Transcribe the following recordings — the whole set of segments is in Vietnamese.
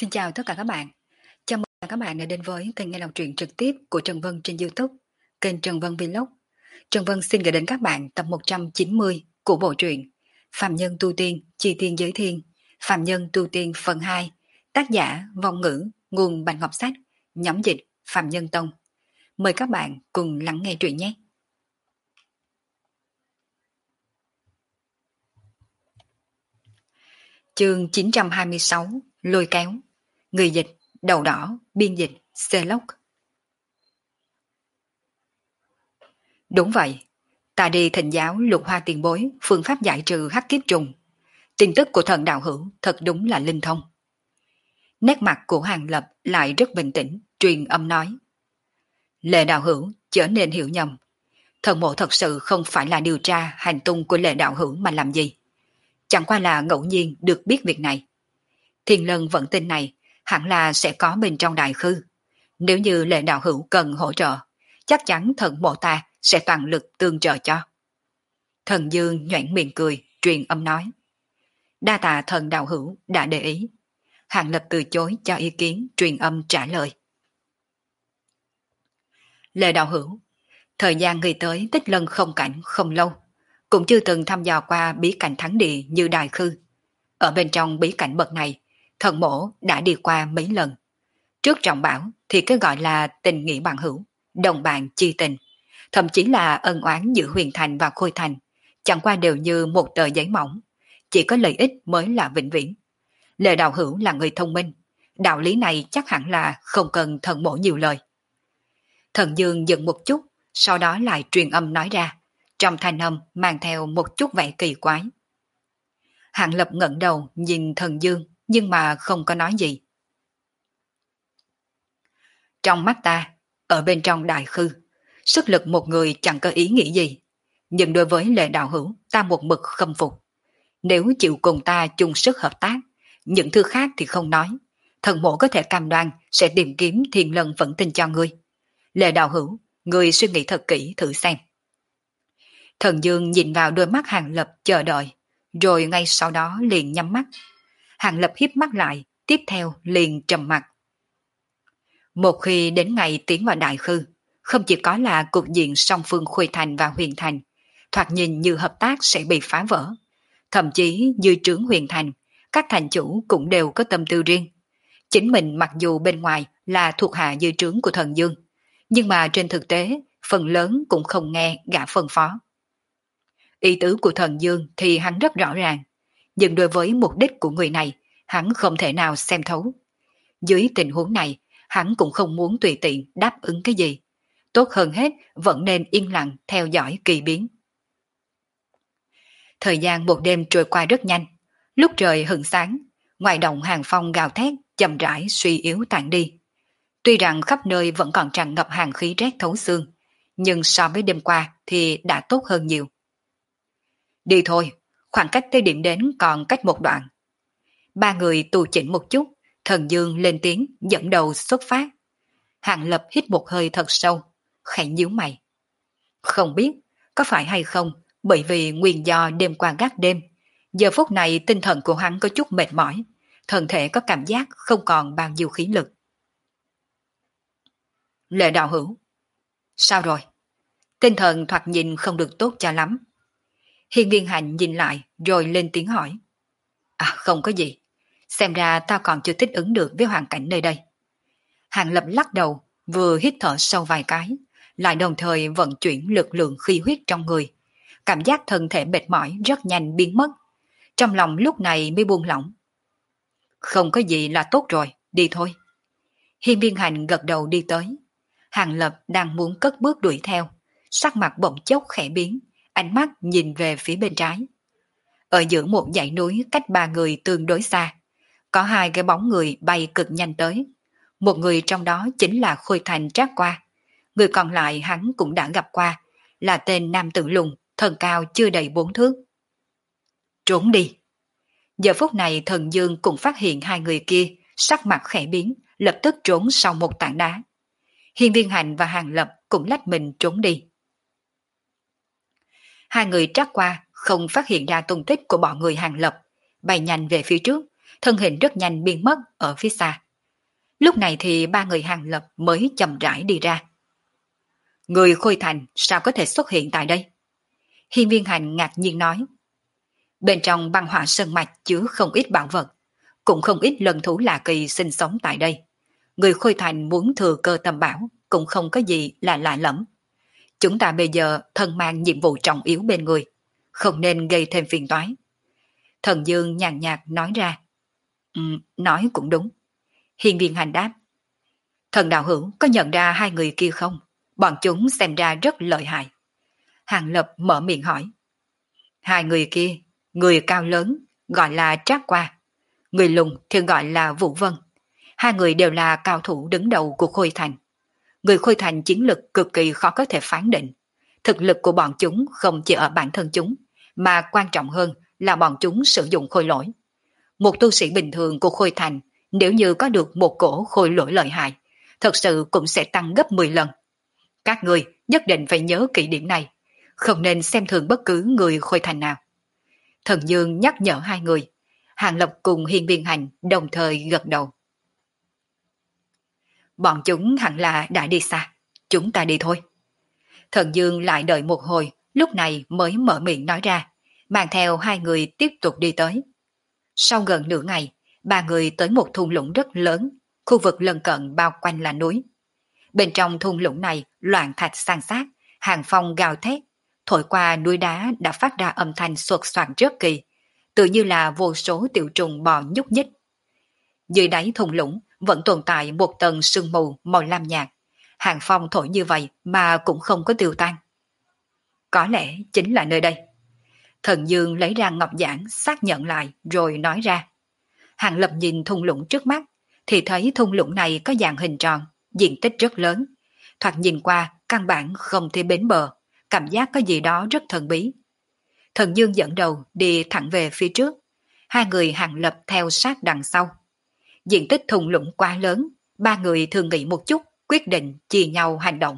Xin chào tất cả các bạn. Chào mừng các bạn đã đến với kênh nghe đọc truyện trực tiếp của Trần Vân trên YouTube, kênh Trần Vân Vlog. Trần Vân xin gửi đến các bạn tập 190 của bộ truyện Phạm Nhân Tu Tiên, Chi Tiên Giới Thiên, Phạm Nhân Tu Tiên phần 2, tác giả Vong Ngữ, nguồn Bạch Ngọc Sách, nhóm dịch Phạm Nhân Tông. Mời các bạn cùng lắng nghe truyện nhé. Chương 926, Lôi Kéo. Người dịch Đầu Đỏ, biên dịch Celoc. Đúng vậy, ta đi thỉnh giáo Lục Hoa tiền bối phương pháp giải trừ hắc kiếp trùng. Tin tức của thần đạo hữu thật đúng là linh thông. Nét mặt của Hàng Lập lại rất bình tĩnh, truyền âm nói. Lệ đạo hữu trở nên hiểu nhầm. Thần mộ thật sự không phải là điều tra hành tung của lệ đạo hữu mà làm gì. Chẳng qua là ngẫu nhiên được biết việc này. Thiên Lân vẫn tin này hẳn là sẽ có bên trong đại khư. Nếu như lệ đạo hữu cần hỗ trợ, chắc chắn thần mộ ta sẽ toàn lực tương trợ cho. Thần Dương nhoẻn miệng cười, truyền âm nói. Đa tạ thần đạo hữu đã để ý. Hàng Lập từ chối cho ý kiến, truyền âm trả lời. Lệ đạo hữu, thời gian người tới Tích Lân không cảnh không lâu, cũng chưa từng thăm dò qua bí cảnh thắng địa như Đại Khư. Ở bên trong bí cảnh bậc này, thần mổ đã đi qua mấy lần. Trước trọng bảo thì cái gọi là tình nghĩa bằng hữu, đồng bạn chi tình, thậm chí là ân oán giữa Huyền Thành và Khôi Thành, chẳng qua đều như một tờ giấy mỏng, chỉ có lợi ích mới là vĩnh viễn. Lệ đạo hữu là người thông minh, đạo lý này chắc hẳn là không cần thần mổ nhiều lời. Thần Dương dừng một chút, sau đó lại truyền âm nói ra, trong thanh âm mang theo một chút vẻ kỳ quái. Hạng Lập ngẩng đầu nhìn Thần Dương nhưng mà không có nói gì. Trong mắt ta, ở bên trong đại khư, sức lực một người chẳng có ý nghĩ gì, nhưng đối với Lệ đạo hữu ta một mực khâm phục. Nếu chịu cùng ta chung sức hợp tác, những thứ khác thì không nói, thần mộ có thể cam đoan sẽ tìm kiếm Thiên Lân vẫn tin cho ngươi. Lệ đạo hữu, ngươi suy nghĩ thật kỹ thử xem. Thần Dương nhìn vào đôi mắt Hàng Lập chờ đợi, rồi ngay sau đó liền nhắm mắt. Hàng Lập híp mắt lại, tiếp theo liền trầm mặt. Một khi đến ngày tiến vào đại khư, không chỉ có là cục diện song phương Khôi Thành và Huyền Thành, thoạt nhìn như hợp tác sẽ bị phá vỡ. Thậm chí dưới trướng Huyền Thành, các thành chủ cũng đều có tâm tư riêng. Chính mình mặc dù bên ngoài là thuộc hạ dưới trướng của Thần Dương, nhưng mà trên thực tế, phần lớn cũng không nghe gã phân phó. Ý tứ của Thần Dương thì hắn rất rõ ràng, nhưng đối với mục đích của người này, hắn không thể nào xem thấu. Dưới tình huống này, hắn cũng không muốn tùy tiện đáp ứng cái gì. Tốt hơn hết vẫn nên yên lặng theo dõi kỳ biến. Thời gian một đêm trôi qua rất nhanh. Lúc trời hửng sáng, ngoài động hàng phong gào thét chậm rãi suy yếu tàn đi. Tuy rằng khắp nơi vẫn còn tràn ngập hàng khí rét thấu xương, nhưng so với đêm qua thì đã tốt hơn nhiều. Đi thôi, khoảng cách tới điểm đến còn cách một đoạn. Ba người tù chỉnh một chút, Thần Dương lên tiếng dẫn đầu xuất phát. Hàng Lập hít một hơi thật sâu, khẽ nhíu mày. Không biết có phải hay không, bởi vì nguyên do đêm qua gác đêm, giờ phút này tinh thần của hắn có chút mệt mỏi, thân thể có cảm giác không còn bao nhiêu khí lực. Lệ đạo hữu, sao rồi? Tinh thần thoạt nhìn không được tốt cho lắm. Hiên Viên Hạnh nhìn lại rồi lên tiếng hỏi. À không có gì, xem ra ta còn chưa thích ứng được với hoàn cảnh nơi đây. Hàng Lập lắc đầu, vừa hít thở sâu vài cái, lại đồng thời vận chuyển lực lượng khí huyết trong người. Cảm giác thân thể mệt mỏi rất nhanh biến mất. Trong lòng lúc này mới buông lỏng. Không có gì là tốt rồi, đi thôi. Hiên Viên Hành gật đầu đi tới. Hàng Lập đang muốn cất bước đuổi theo, sắc mặt bỗng chốc khẽ biến, ánh mắt nhìn về phía bên trái. Ở giữa một dãy núi cách ba người tương đối xa, có hai cái bóng người bay cực nhanh tới. Một người trong đó chính là Khôi Thành Trác Qua. Người còn lại hắn cũng đã gặp qua, là tên nam tử lùn, thân cao chưa đầy 4 thước. Trốn đi! Giờ phút này Thần Dương cũng phát hiện hai người kia, sắc mặt khẽ biến, lập tức trốn sau một tảng đá. Hiên Viên Hành và Hàng Lập cũng lách mình trốn đi. Hai người Trác Qua không phát hiện ra tung tích của bọn người Hàng Lập, bay nhanh về phía trước, thân hình rất nhanh biến mất ở phía xa. Lúc này thì ba người Hàng Lập mới chậm rãi đi ra. Người Khôi Thành sao có thể xuất hiện tại đây? Hiên Viên Hành ngạc nhiên nói. Bên trong băng hỏa sơn mạch chứa không ít bảo vật, cũng không ít lần thú lạ kỳ sinh sống tại đây. Người Khôi Thành muốn thừa cơ tầm bảo cũng không có gì là lạ lẫm. Chúng ta bây giờ thân mang nhiệm vụ trọng yếu bên người, không nên gây thêm phiền toái. Thần Dương nhàn nhạt nói ra. Nói cũng đúng. Hiên Viên Hành đáp. Thần đạo hữu có nhận ra hai người kia không? Bọn chúng xem ra rất lợi hại. Hàng Lập mở miệng hỏi. Hai người kia, người cao lớn gọi là Trác Qua, người lùn thì gọi là Vũ Vân. Hai người đều là cao thủ đứng đầu của Khôi Thành. Người Khôi Thành chiến lực cực kỳ khó có thể phán định. Thực lực của bọn chúng không chỉ ở bản thân chúng, mà quan trọng hơn là bọn chúng sử dụng khôi lỗi. Một tu sĩ bình thường của Khôi Thành, nếu như có được một cổ khôi lỗi lợi hại, thật sự cũng sẽ tăng gấp 10 lần. Các người nhất định phải nhớ kỹ điểm này, không nên xem thường bất cứ người Khôi Thành nào. Thần Dương nhắc nhở hai người, Hàng Lập cùng Hiên Viên Hành đồng thời gật đầu. Bọn chúng hẳn là đã đi xa, chúng ta đi thôi. Thần Dương lại đợi một hồi, lúc này mới mở miệng nói ra, mang theo hai người tiếp tục đi tới. Sau gần nửa ngày, ba người tới một thung lũng rất lớn, khu vực lân cận bao quanh là núi. Bên trong thung lũng này loạn thạch san sát, hàng phong gào thét, thổi qua núi đá đã phát ra âm thanh xoạt xoạt rất kỳ, tự như là vô số tiểu trùng bò nhúc nhích. Dưới đáy thung lũng vẫn tồn tại một tầng sương mù màu lam nhạt, hàng phong thổi như vậy mà cũng không có tiêu tan. Có lẽ chính là nơi đây. Thần Dương lấy ra ngọc giản xác nhận lại rồi nói ra. Hàng Lập nhìn thung lũng trước mắt thì thấy thung lũng này có dạng hình tròn, diện tích rất lớn. Thoạt nhìn qua căn bản không thể bến bờ, cảm giác có gì đó rất thần bí. Thần Dương dẫn đầu đi thẳng về phía trước, hai người Hàng Lập theo sát đằng sau. Diện tích thung lũng quá lớn, ba người thương nghị một chút, quyết định chia nhau hành động.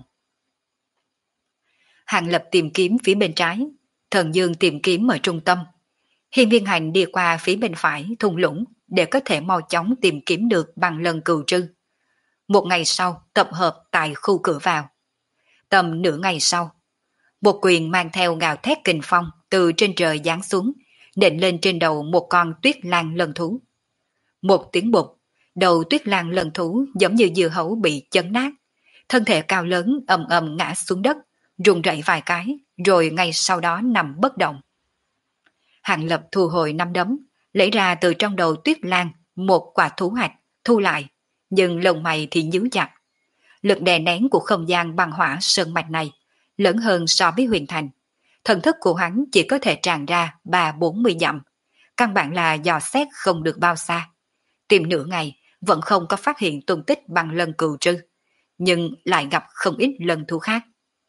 Hàng Lập tìm kiếm phía bên trái, Thần Dương tìm kiếm ở trung tâm. Hiên Viên Hành đi qua phía bên phải thung lũng để có thể mau chóng tìm kiếm được bằng lần cừu trư. Một ngày sau tập hợp tại khu cửa vào. Tầm nửa ngày sau, một quyền mang theo gào thét kình phong từ trên trời giáng xuống, nện lên trên đầu một con tuyết lang lân thú. Một tiếng bụp, đầu tuyết lang lân thú giống như dưa hấu bị chấn nát, thân thể cao lớn ầm ầm ngã xuống đất, rung rẩy vài cái, rồi ngay sau đó nằm bất động. Hàng Lập thu hồi năm đấm, lấy ra từ trong đầu tuyết lang một quả thú hạch, thu lại, nhưng lông mày thì nhíu chặt. Lực đè nén của không gian băng hỏa sơn mạch này lớn hơn so với huyền thành. Thần thức của hắn chỉ có thể tràn ra 30-40 dặm, căn bản là dò xét không được bao xa. Tìm nửa ngày vẫn không có phát hiện tung tích bằng lần cừu trư, nhưng lại gặp không ít lần thú khác.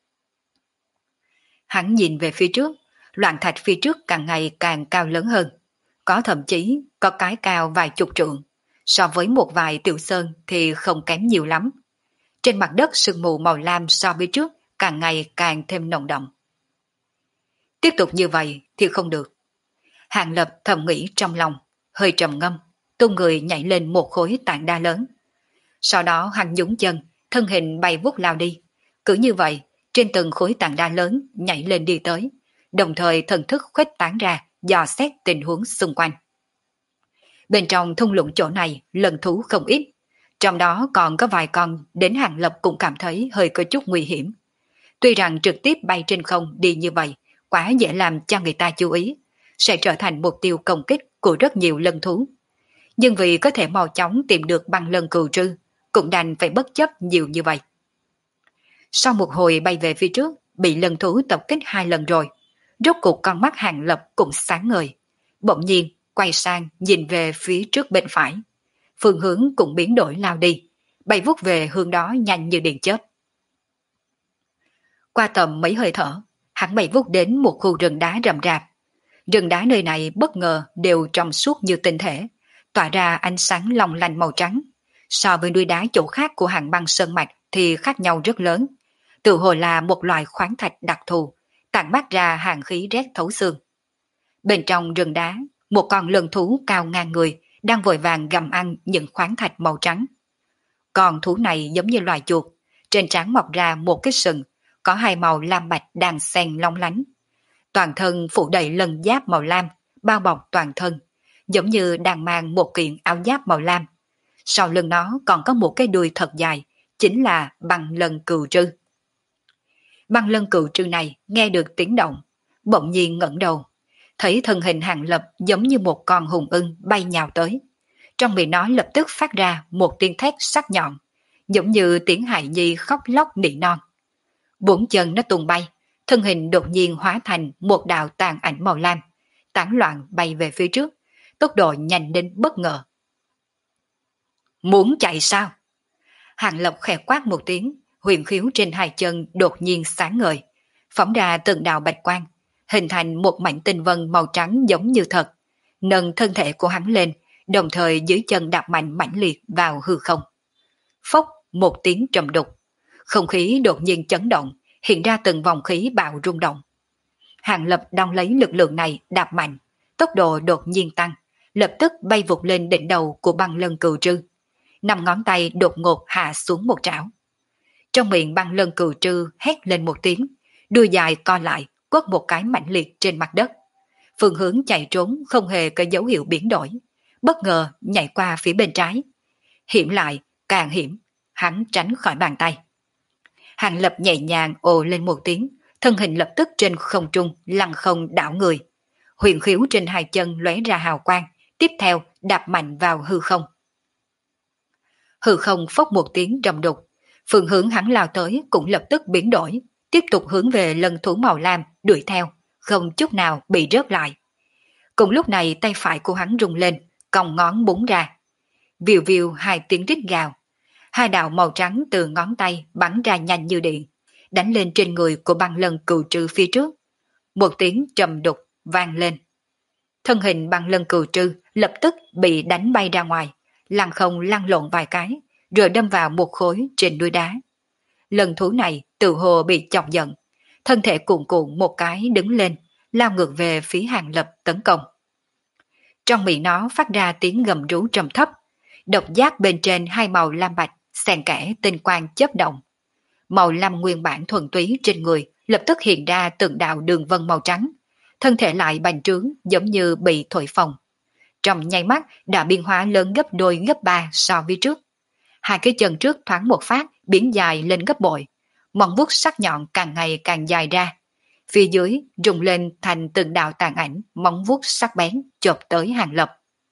Hắn nhìn về phía trước, loạn thạch phía trước càng ngày càng cao lớn hơn, có thậm chí có cái cao vài chục trượng, so với một vài tiểu sơn thì không kém nhiều lắm. Trên mặt đất sương mù màu lam so với trước càng ngày càng thêm nồng đậm. Tiếp tục như vậy thì không được. Hàng Lập thầm nghĩ trong lòng, hơi trầm ngâm, tung người nhảy lên một khối tảng đá lớn. Sau đó hắn nhún chân, thân hình bay vút lao đi. Cứ như vậy, trên từng khối tảng đá lớn nhảy lên đi tới, đồng thời thần thức khuếch tán ra, dò xét tình huống xung quanh. Bên trong thung lũng chỗ này lần thú không ít, trong đó còn có vài con đến Hàng Lập cũng cảm thấy hơi có chút nguy hiểm. Tuy rằng trực tiếp bay trên không đi như vậy quá dễ làm cho người ta chú ý, sẽ trở thành mục tiêu công kích của rất nhiều lân thú. Nhưng vì có thể mau chóng tìm được băng lân cừu trư, cũng đành phải bất chấp nhiều như vậy. Sau một hồi bay về phía trước, bị lân thú tập kích 2 lần rồi, rốt cuộc con mắt Hàng Lập cũng sáng ngời. Bỗng nhiên quay sang nhìn về phía trước bên phải, phương hướng cũng biến đổi lao đi, bay vút về hướng đó nhanh như điện chớp. Qua tầm mấy hơi thở, hắn bay vút đến một khu rừng đá rậm rạp. Rừng đá nơi này bất ngờ đều trong suốt như tinh thể, tỏa ra ánh sáng long lanh màu trắng. So với núi đá chỗ khác của Hàng Băng Sơn Mạch thì khác nhau rất lớn. Tự hồ là một loại khoáng thạch đặc thù, tản mát ra hàn khí rét thấu xương. Bên trong rừng đá, một con lân thú cao ngang người đang vội vàng gặm ăn những khoáng thạch màu trắng. Con thú này giống như loài chuột, trên trán mọc ra một cái sừng, có hai màu lam bạch đang xen long lánh. Toàn thân phủ đầy lân giáp màu lam, bao bọc toàn thân, giống như đang mang một kiện áo giáp màu lam. Sau lưng nó còn có một cái đuôi thật dài, chính là băng lân cừu trư. Băng lân cừu trư này nghe được tiếng động, bỗng nhiên ngẩng đầu, thấy thân hình Hàng Lập giống như một con hùng ưng bay nhào tới. Trong miệng nó lập tức phát ra một tiếng thét sắc nhọn, giống như tiếng hài nhi khóc lóc nỉ non. Bốn chân nó tung bay, thân hình đột nhiên hóa thành một đạo tàn ảnh màu lam, tán loạn bay về phía trước, tốc độ nhanh đến bất ngờ. Muốn chạy sao? Hàng Lập khẽ quát một tiếng, huyền khiếu trên hai chân đột nhiên sáng ngời, phóng ra từng đạo bạch quang, hình thành một mảnh tinh vân màu trắng giống như thật, nâng thân thể của hắn lên, đồng thời dưới chân đạp mạnh mãnh liệt vào hư không. Phốc một tiếng trầm đục, không khí đột nhiên chấn động, hiện ra từng vòng khí bạo rung động. Hàng Lập đong lấy lực lượng này đạp mạnh, tốc độ đột nhiên tăng, lập tức bay vụt lên đỉnh đầu của băng lân cừu trư. Năm ngón tay đột ngột hạ xuống một trảo. Trong miệng băng lân cừu trư hét lên một tiếng, đuôi dài co lại, quất một cái mạnh liệt trên mặt đất. Phương hướng chạy trốn không hề có dấu hiệu biến đổi, bất ngờ nhảy qua phía bên trái. Hiểm lại, càng hiểm, hắn tránh khỏi bàn tay. Hàng Lập nhẹ nhàng ồ lên một tiếng, thân hình lập tức trên không trung lăn không đảo người. Huyền khiếu trên hai chân lóe ra hào quang, tiếp theo đạp mạnh vào hư không. Hư không phốc một tiếng trầm đục, phương hướng hắn lao tới cũng lập tức biến đổi, tiếp tục hướng về lân thú màu lam đuổi theo, không chút nào bị rớt lại. Cùng lúc này tay phải của hắn rung lên, cong ngón búng ra. Viu viu hai tiếng rít gào, hai đạo màu trắng từ ngón tay bắn ra nhanh như điện, đánh lên trên người của băng lân cừu trư phía trước. Một tiếng trầm đục vang lên. Thân hình băng lân cừu trư lập tức bị đánh bay ra ngoài, lăn không lăn lộn vài cái, rồi đâm vào một khối trên núi đá. Lần thú này tự hồ bị chọc giận, thân thể cuộn cuộn một cái đứng lên, lao ngược về phía Hàng Lập tấn công. Trong miệng nó phát ra tiếng gầm rú trầm thấp, độc giác bên trên hai màu lam bạch, xen kẽ tinh quang chớp động. Màu lam nguyên bản thuần túy trên người lập tức hiện ra từng đạo đường vân màu trắng, thân thể lại bành trướng giống như bị thổi phồng. Trong nháy mắt đã biến hóa lớn gấp đôi gấp ba so với trước. Hai cái chân trước thoáng một phát biến dài lên gấp bội, móng vuốt sắc nhọn càng ngày càng dài ra. Phía dưới rung lên thành từng đạo tàn ảnh móng vuốt sắc bén chộp tới Hàng Lập.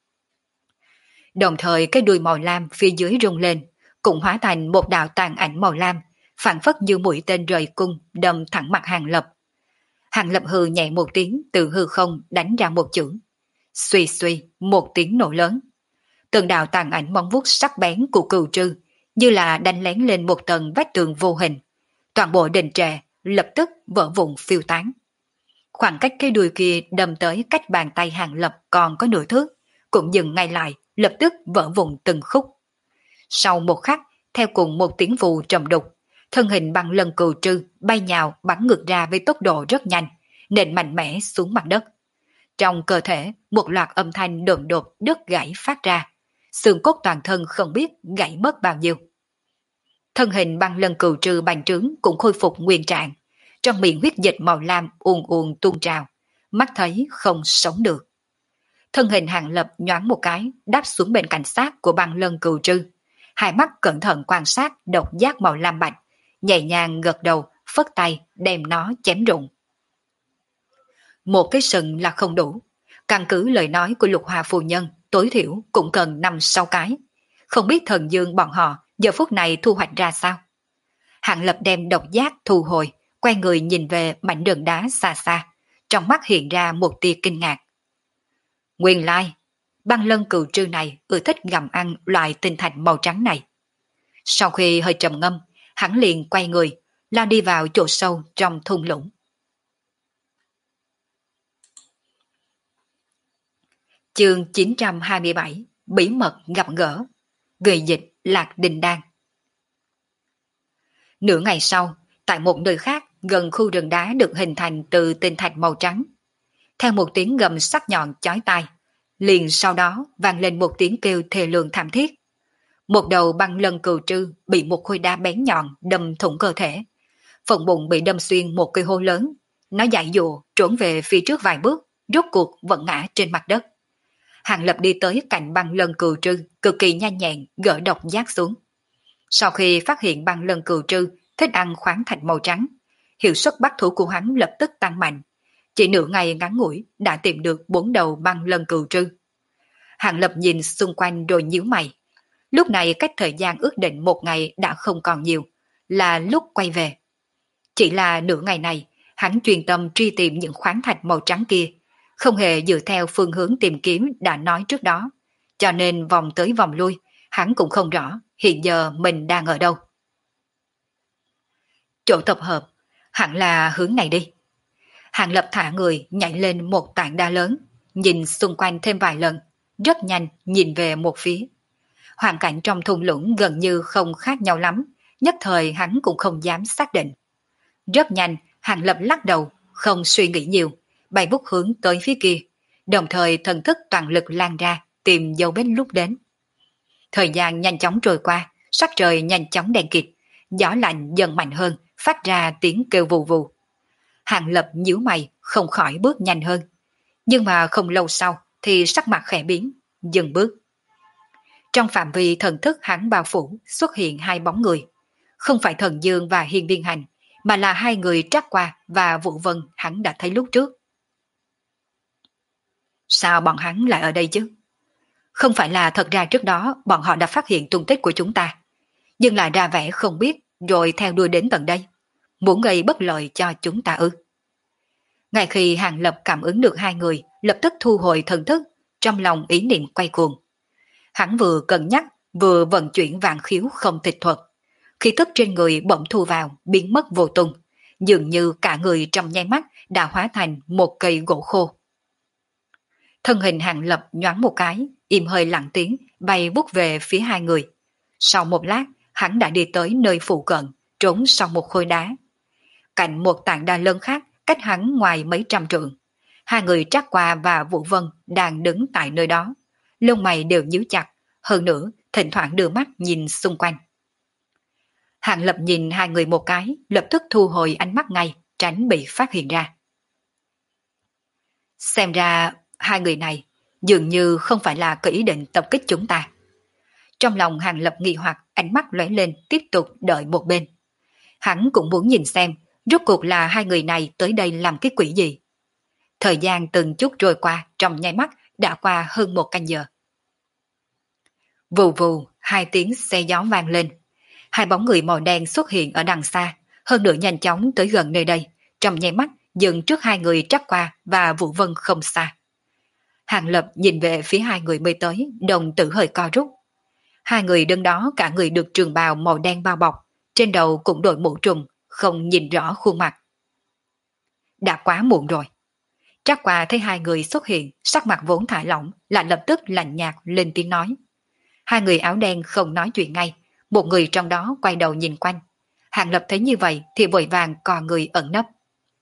Đồng thời cái đuôi màu lam phía dưới rung lên, cũng hóa thành một đạo tàn ảnh màu lam, phản phất như mũi tên rời cung đâm thẳng mặt Hàng Lập. Hàng Lập hừ nhẹ một tiếng từ hư không đánh ra một chưởng. Xuy xuy một tiếng nổ lớn. Từng đạo tàn ảnh móng vuốt sắc bén của cừu trư như là đánh lén lên một tầng vách tường vô hình. Toàn bộ đình trệ lập tức vỡ vụn phiêu tán. Khoảng cách cái đuôi kia đâm tới cách bàn tay Hàng Lập còn có nửa thước, cũng dừng ngay lại, lập tức vỡ vụn từng khúc. Sau một khắc, theo cùng một tiếng vù trầm đục, thân hình băng lân cừu trư bay nhào bắn ngược ra với tốc độ rất nhanh, nện mạnh mẽ xuống mặt đất. Trong cơ thể, một loạt âm thanh đột đột đứt gãy phát ra, xương cốt toàn thân không biết gãy mất bao nhiêu. Thân hình băng lân cừu trư bành trướng cũng khôi phục nguyên trạng, trong miệng huyết dịch màu lam ùn ùn tuôn trào, mắt thấy không sống được. Thân hình Hàng Lập nhoáng một cái, đáp xuống bên cạnh xác của băng lân cừu trư, hai mắt cẩn thận quan sát độc giác màu lam bạch, nhẹ nhàng gật đầu, phất tay đem nó chém rụng. Một cái sừng là không đủ, căn cứ lời nói của Lục Hòa phu nhân, tối thiểu cũng cần 5-6 cái. Không biết thần dương bọn họ giờ phút này thu hoạch ra sao. Hàng Lập đem độc giác thu hồi, quay người nhìn về mảnh đường đá xa xa, trong mắt hiện ra một tia kinh ngạc. Nguyên lai, băng lân cừu trư này ưa thích gặm ăn loại tinh thạch màu trắng này. Sau khi hơi trầm ngâm, hắn liền quay người, lao đi vào chỗ sâu trong thung lũng. Chương 927 Bí mật gặp gỡ. Người dịch Lạc Đình Đan. Nửa ngày sau, tại một nơi khác gần khu rừng đá được hình thành từ tinh thạch màu trắng, theo một tiếng gầm sắc nhọn chói tai, Liền sau đó vang lên một tiếng kêu thê lương thảm thiết. Một đầu băng lân cừu trư bị một khối đá bén nhọn đâm thủng cơ thể. Phần bụng bị đâm xuyên một cây hố lớn. Nó giãy dụa trốn về phía trước vài bước, rốt cuộc vẫn ngã trên mặt đất. Hàng Lập đi tới cạnh băng lân cừu trư, cực kỳ nhanh nhẹn gỡ độc giác xuống. Sau khi phát hiện băng lân cừu trư thích ăn khoáng thạch màu trắng, hiệu suất bắt thủ của hắn lập tức tăng mạnh. Chỉ nửa ngày ngắn ngủi đã tìm được 4 đầu băng lân cừu trư. Hàng Lập nhìn xung quanh rồi nhíu mày. Lúc này cách thời gian ước định 1 ngày đã không còn nhiều, là lúc quay về. Chỉ là nửa ngày này, hắn chuyên tâm truy tìm những khoáng thạch màu trắng kia, không hề dựa theo phương hướng tìm kiếm đã nói trước đó. Cho nên vòng tới vòng lui, hắn cũng không rõ hiện giờ mình đang ở đâu. Chỗ tập hợp, hẳn là hướng này đi. Hàng Lập thả người nhảy lên một tảng đá lớn, nhìn xung quanh thêm vài lần, rất nhanh nhìn về một phía. Hoàn cảnh trong thung lũng gần như không khác nhau lắm, nhất thời hắn cũng không dám xác định. Rất nhanh, Hàng Lập lắc đầu, không suy nghĩ nhiều, bay bút hướng tới phía kia, đồng thời thần thức toàn lực lan ra, tìm dấu vết lúc đến. Thời gian nhanh chóng trôi qua, sắc trời nhanh chóng đen kịt, gió lạnh dần mạnh hơn, phát ra tiếng kêu vù vù. Hàng Lập nhíu mày, không khỏi bước nhanh hơn. Nhưng mà không lâu sau thì sắc mặt khẽ biến, dừng bước. Trong phạm vi thần thức hắn bao phủ xuất hiện 2 bóng người. Không phải Thần Dương và Hiên Viên Hành, mà là 2 người Trác Qua và Vũ Vân hắn đã thấy lúc trước. Sao bọn hắn lại ở đây chứ? Không phải là thật ra trước đó bọn họ đã phát hiện tung tích của chúng ta, nhưng lại ra vẻ không biết rồi theo đuôi đến tận đây, muốn gây bất lợi cho chúng ta ư? Ngay khi Hàng Lập cảm ứng được 2 người, lập tức thu hồi thần thức, trong lòng ý niệm quay cuồng. Hắn vừa cân nhắc, vừa vận chuyển vạn khiếu không tịch thuật. Khí tức trên người bỗng thu vào, biến mất vô tung, dường như cả người trong nháy mắt đã hóa thành một cây gỗ khô. Thân hình Hàng Lập nhoáng một cái, im hơi lặng tiếng, bay vút về phía 2 người. Sau một lát, hắn đã đi tới nơi phụ cận, trốn sau một khối đá. Cạnh một tảng đá lớn khác, cách hắn ngoài mấy trăm trượng. 2 người Trác Qua và Vũ Vân đang đứng tại nơi đó. Lông mày đều nhíu chặt, hơn nữa thỉnh thoảng đưa mắt nhìn xung quanh. Hàng Lập nhìn 2 người một cái, lập tức thu hồi ánh mắt ngay, tránh bị phát hiện ra. Xem ra 2 người này dường như không phải là có ý định tập kích chúng ta. Trong lòng Hàng Lập nghi hoặc, ánh mắt lóe lên tiếp tục đợi một bên. Hắn cũng muốn nhìn xem rốt cuộc là 2 người này tới đây làm cái quỷ gì. Thời gian từng chút trôi qua, trong nháy mắt đã qua hơn 1 canh giờ. Vù vù, 2 tiếng xe gió vang lên. 2 bóng người màu đen xuất hiện ở đằng xa, hơn nữa nhanh chóng tới gần nơi đây, trong nháy mắt dừng trước 2 người Trác Qua và Vũ Vân không xa. Hàng Lập nhìn về phía 2 người mới tới, đồng tử hơi co rút. 2 người đứng đó cả người được trường bào màu đen bao bọc, trên đầu cũng đội mũ trùm, không nhìn rõ khuôn mặt. Đã quá muộn rồi. Trác Qua thấy 2 người xuất hiện, sắc mặt vốn thả lỏng, lại lập tức lạnh nhạt lên tiếng nói. 2 người áo đen không nói chuyện ngay, một người trong đó quay đầu nhìn quanh. Hàng Lập thấy như vậy thì vội vàng cò người ẩn nấp.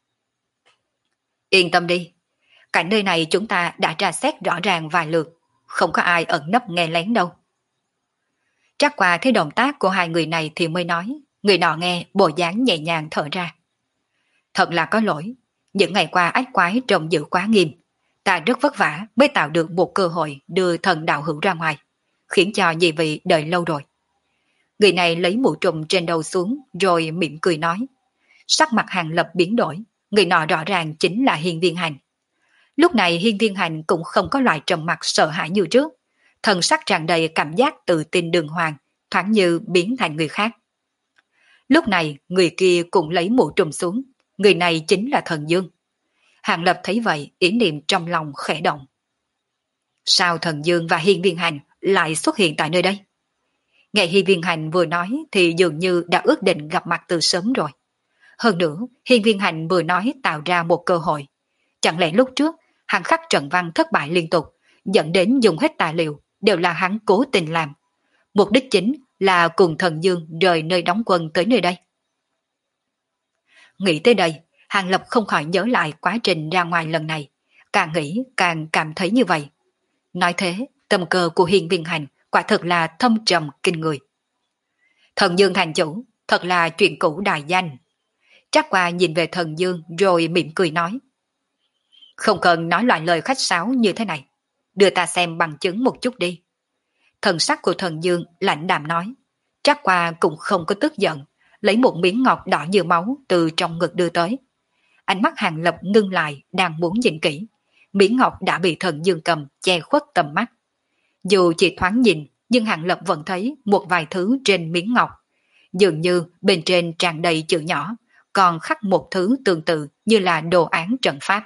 Yên tâm đi, cảnh nơi này chúng ta đã tra xét rõ ràng vài lượt, không có ai ẩn nấp nghe lén đâu. Trác Qua thấy động tác của 2 người này thì mới nói, người nọ nghe bộ dáng nhẹ nhàng thở ra. Thật là có lỗi, những ngày qua ách quái trông giữ quá nghiêm, ta rất vất vả mới tạo được một cơ hội đưa thần đạo hữu ra ngoài, khiến cho nhị vị đợi lâu rồi. Người này lấy mũ trùm trên đầu xuống rồi mỉm cười nói. Sắc mặt Hàng Lập biến đổi, người nọ rõ ràng chính là Hiên Viên Hành. Lúc này Hiên Viên Hành cũng không có loại trầm mặt sợ hãi như trước, thần sắc tràn đầy cảm giác tự tin đường hoàng, thoáng như biến thành người khác. Lúc này người kia cũng lấy mũ trùm xuống, người này chính là Thần Dương. Hàng Lập thấy vậy, ý niệm trong lòng khẽ động. Sao Thần Dương và Hiên Viên Hành lại xuất hiện tại nơi đây? Nghe Hiên Viên Hành vừa nói thì dường như đã ước định gặp mặt từ sớm rồi. Hơn nữa, Hiên Viên Hành vừa nói tạo ra một cơ hội. Chẳng lẽ lúc trước, hắn khắc trận văn thất bại liên tục, dẫn đến dùng hết tài liệu, đều là hắn cố tình làm. Mục đích chính là cùng Thần Dương rời nơi đóng quân tới nơi đây. Nghĩ tới đây, Hàng Lập không khỏi nhớ lại quá trình ra ngoài lần này. Càng nghĩ càng cảm thấy như vậy. Nói thế, tâm cơ của Hiên Viên Hành quả thật là thâm trầm kinh người. Thần Dương thành chủ, thật là chuyện cũ đại danh. Trác Qua nhìn về Thần Dương rồi mỉm cười nói. Không cần nói loại lời khách sáo như thế này. Đưa ta xem bằng chứng một chút đi. Thần sắc của Thần Dương lạnh đạm nói. Trác Qua cũng không có tức giận, lấy một miếng ngọc đỏ như máu từ trong ngực đưa tới. Ánh mắt Hàng Lập ngưng lại, đang muốn nhìn kỹ. Miếng ngọc đã bị Thần Dương cầm che khuất tầm mắt. Dù chỉ thoáng nhìn, nhưng Hàng Lập vẫn thấy một vài thứ trên miếng ngọc. Dường như bên trên tràn đầy chữ nhỏ, còn khắc một thứ tương tự như là đồ án trận pháp.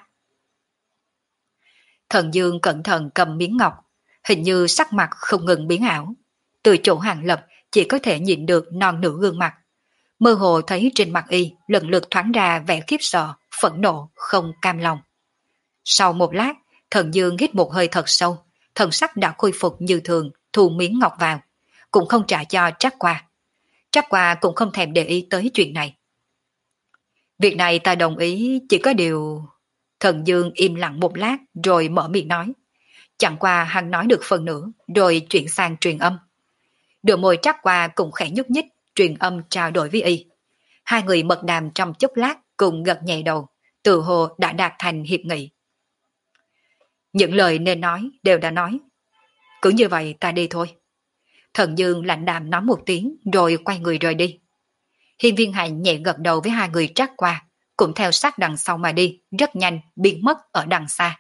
Thần Dương cẩn thận cầm miếng ngọc, hình như sắc mặt không ngừng biến ảo. Từ chỗ Hàng Lập chỉ có thể nhìn được non nửa gương mặt. Mơ hồ thấy trên mặt y lần lượt thoáng ra vẻ khiếp sợ, phẫn nộ, không cam lòng. Sau một lát, Thần Dương hít một hơi thật sâu, thần sắc đã khôi phục như thường, thu miếng ngọc vào, cũng không trả cho Trác Qua. Trác Qua cũng không thèm để ý tới chuyện này. Việc này ta đồng ý, chỉ có điều... Thần Dương im lặng một lát rồi mở miệng nói. Chẳng qua hắn nói được phần nửa rồi chuyển sang truyền âm. Đôi môi Trác Qua cũng khẽ nhúc nhích, truyền âm trao đổi với y. Hai người mật đàm trong chốc lát cùng gật nhẹ đầu, tự hồ đã đạt thành hiệp nghị. Những lời nên nói đều đã nói. Cứ như vậy ta đi thôi. Thần Dương lạnh đạm nói một tiếng rồi quay người rời đi. Hiên Viên Hành nhẹ gật đầu với hai người Trác Qua, cũng theo sát đằng sau mà đi, rất nhanh biến mất ở đằng xa.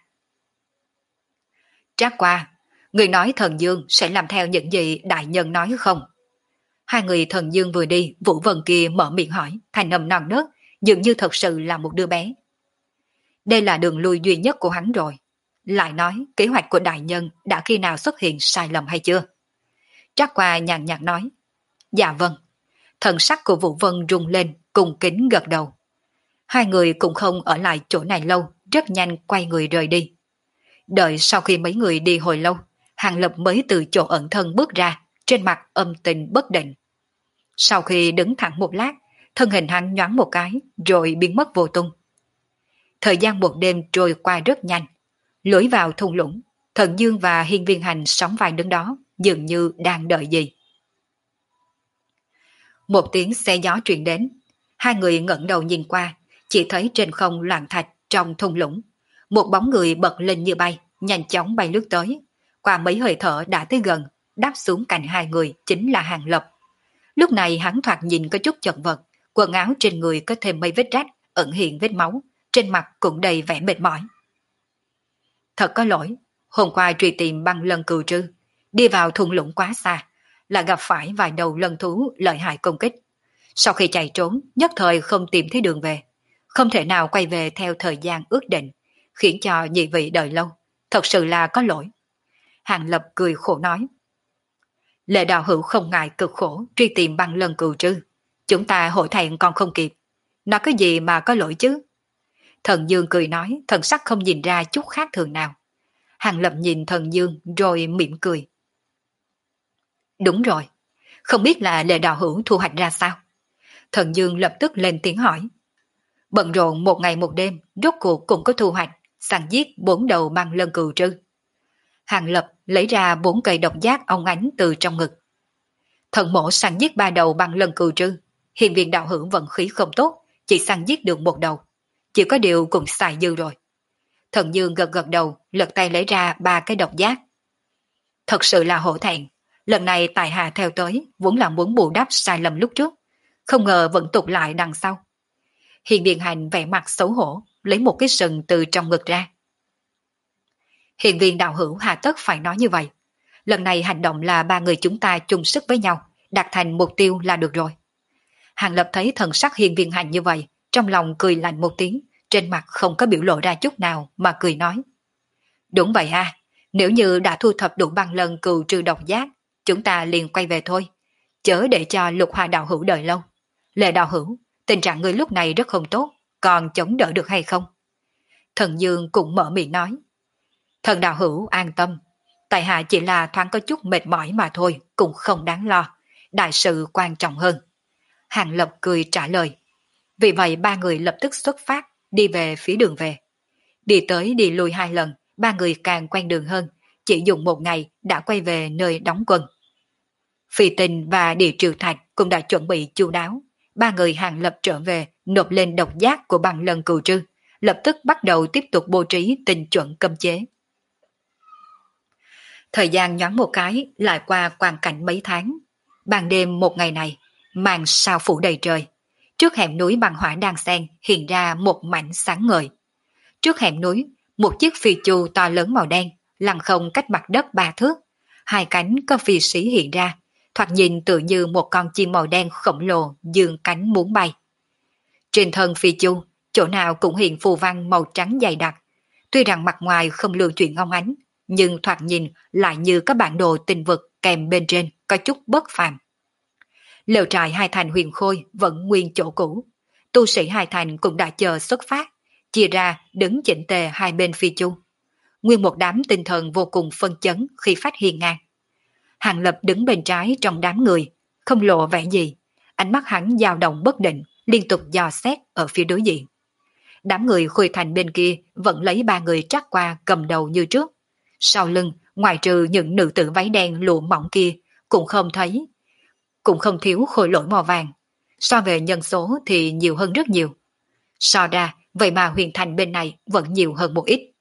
Trác Qua, người nói Thần Dương sẽ làm theo những gì đại nhân nói không? Hai người Thần Dương vừa đi, Vũ Vân kia mở miệng hỏi, thành âm non nớt, dường như thật sự là một đứa bé. Đây là đường lui duy nhất của hắn rồi. Lại nói, kế hoạch của đại nhân đã khi nào xuất hiện sai lầm hay chưa? Trác Qua nhàn nhạt nói, dạ vâng. Thần sắc của Vũ Vân rung lên, cùng kính gật đầu. Hai người cũng không ở lại chỗ này lâu, rất nhanh quay người rời đi. Đợi sau khi mấy người đi hồi lâu, Hàng Lập mới từ chỗ ẩn thân bước ra, trên mặt âm tình bất định. Sau khi đứng thẳng một lát, thân hình hắn nhoáng một cái, rồi biến mất vô tung. Thời gian một đêm trôi qua rất nhanh. Lối vào thung lũng, Thần Dương và Hiên Viên Hành sóng vai đứng đó, dường như đang đợi gì. Một tiếng xe gió truyền đến. Hai người ngẩng đầu nhìn qua, chỉ thấy trên không loạn thạch trong thung lũng. Một bóng người bật lên như bay, nhanh chóng bay lướt tới. Qua mấy hơi thở đã tới gần, đáp xuống cạnh hai người chính là Hàng Lập. Lúc này hắn thoạt nhìn có chút chật vật, quần áo trên người có thêm mấy vết rách, ẩn hiện vết máu, trên mặt cũng đầy vẻ mệt mỏi. Thật có lỗi, hôm qua truy tìm băng lân cừu trư, đi vào thung lũng quá xa, là gặp phải vài đầu lân thú lợi hại công kích. Sau khi chạy trốn, nhất thời không tìm thấy đường về, không thể nào quay về theo thời gian ước định, khiến cho nhị vị đợi lâu, thật sự là có lỗi. Hàng Lập cười khổ nói. Lệ đạo hữu không ngại cực khổ truy tìm băng lân cừu trư, chúng ta hội thẹn còn không kịp, nói cái gì mà có lỗi chứ? Thần Dương cười nói, thần sắc không nhìn ra chút khác thường nào. Hàng Lập nhìn Thần Dương rồi mỉm cười. Đúng rồi, không biết là Lệ đạo hữu thu hoạch ra sao? Thần Dương lập tức lên tiếng hỏi. Bận rộn một ngày một đêm, rốt cuộc cũng có thu hoạch, săn giết 4 đầu băng lân cừu trư. Hàng Lập lấy ra 4 cây độc giác ong ánh từ trong ngực. Thần mổ săn giết 3 đầu băng lân cừu trư, hiện viên đạo hữu vận khí không tốt, chỉ săn giết được 1 đầu, chỉ có điều cũng xài dư rồi. Thần Dương gật gật đầu, lật tay lấy ra 3 cái độc giác. Thật sự là hổ thẹn, lần này tại hạ theo tới vốn là muốn bù đắp sai lầm lúc trước, không ngờ vẫn tụt lại đằng sau. Hiền Điền Hành vẻ mặt xấu hổ, lấy một cái sừng từ trong ngực ra. Hiền viên đạo hữu hà tất phải nói như vậy. Lần này hành động là 3 người chúng ta chung sức với nhau, đạt thành mục tiêu là được rồi. Hàng Lập thấy thần sắc Hiền Viên Hành như vậy, trong lòng cười lạnh một tiếng, trên mặt không có biểu lộ ra chút nào mà cười nói. Đúng vậy à, nếu như đã thu thập đủ băng lần cừu trừ độc giác, chúng ta liền quay về thôi, chớ để cho Lục Hoa đạo hữu đợi lâu. Lệ đạo hữu, tình trạng người lúc này rất không tốt, còn chống đỡ được hay không? Thần Dương cũng mở miệng nói. Thần đạo hữu an tâm, tại hạ chỉ là thoáng có chút mệt mỏi mà thôi, cũng không đáng lo, đại sự quan trọng hơn. Hàng Lập cười trả lời. Vì vậy 3 người lập tức xuất phát, đi về phía đường về. Đi tới đi lui 2 lần, 3 người càng quen đường hơn, chỉ dùng một ngày đã quay về nơi đóng quân. Phi Tinh và Địa Triều Thạch cũng đã chuẩn bị chu đáo. Ba người Hàng Lập trở về nộp lên độc giác của Bằng Lân Cừu Trư, lập tức bắt đầu tiếp tục bố trí tinh chuẩn cấm chế. Thời gian nhoáng một cái lại qua quang cảnh mấy tháng. Ban đêm một ngày này, màn sao phủ đầy trời. Trước hẻm núi bằng hỏa đan sen hiện ra một mảnh sáng ngời. Trước hẻm núi, một chiếc phi chu to lớn màu đen, lăn không cách mặt đất 3 thước. Hai cánh có phi sĩ hiện ra, thoạt nhìn tựa như một con chim màu đen khổng lồ dương cánh muốn bay. Trên thân phi chu, chỗ nào cũng hiện phù văn màu trắng dày đặc. Tuy rằng mặt ngoài không lưu chuyển ngông ánh, nhưng thoạt nhìn lại như các bản đồ tinh vực kèm bên trên có chút bất phàm. Lều trại hai thành Huyền Khôi vẫn nguyên chỗ cũ. Tu sĩ hai thành cũng đã chờ xuất phát, chia ra đứng chỉnh tề hai bên phi chu. Nguyên một đám tinh thần vô cùng phân chấn khi phát hiên ngang. Hàng Lập đứng bên trái trong đám người, không lộ vẻ gì. Ánh mắt hắn dao động bất định, liên tục dò xét ở phía đối diện. Đám người Khôi Thành bên kia vẫn lấy ba người trắc qua cầm đầu như trước. Sau lưng, ngoài trừ những nữ tử váy đen lụa mỏng kia, cũng không thiếu khôi lỗi màu vàng. So về nhân số thì nhiều hơn rất nhiều. So ra, vậy mà Huyền Thành bên này vẫn nhiều hơn một ít.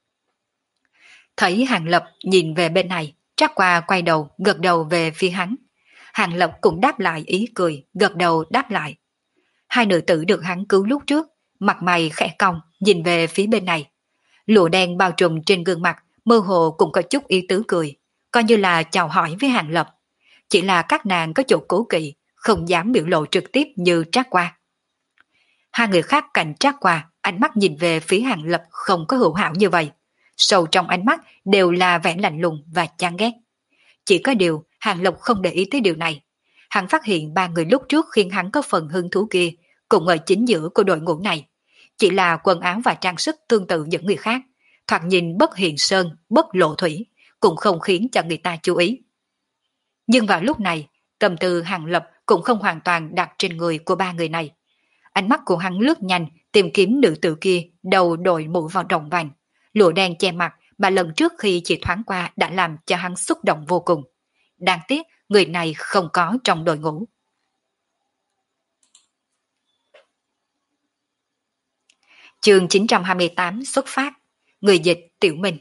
Thấy Hàng Lập nhìn về bên này, trắc qua quay đầu, gật đầu về phía hắn. Hàng Lập cũng đáp lại ý cười, gật đầu đáp lại. Hai nữ tử được hắn cứu lúc trước, mặt mày khẽ cong, nhìn về phía bên này. Lụa đen bao trùm trên gương mặt, mơ hồ cũng có chút ý tứ cười, coi như là chào hỏi với Hàng Lập. Chỉ là các nàng có chỗ cố kỵ, không dám biểu lộ trực tiếp như trắc qua. Hai người khác cạnh trắc qua, ánh mắt nhìn về phía Hàng Lập không có hữu hảo như vậy. Sâu trong ánh mắt đều là vẻ lạnh lùng và chán ghét. Chỉ có điều Hàng Lập không để ý tới điều này. Hắn phát hiện ba người lúc trước khiến hắn có phần hứng thú kia cũng ở chính giữa của đội ngũ này. Chỉ là quần áo và trang sức tương tự những người khác, thoạt nhìn bất hiền sơn, bất lộ thủy, cũng không khiến cho người ta chú ý. Nhưng vào lúc này, tâm tư Hàng Lập cũng không hoàn toàn đặt trên người của ba người này. Ánh mắt của hắn lướt nhanh tìm kiếm nữ tử kia đầu đội mũ vào đồng vành, lụa đen che mặt mà lần trước khi chỉ thoáng qua đã làm cho hắn xúc động vô cùng. Đáng tiếc người này không có trong đội ngũ. Chương 928 xuất phát. Người dịch Tiểu Minh.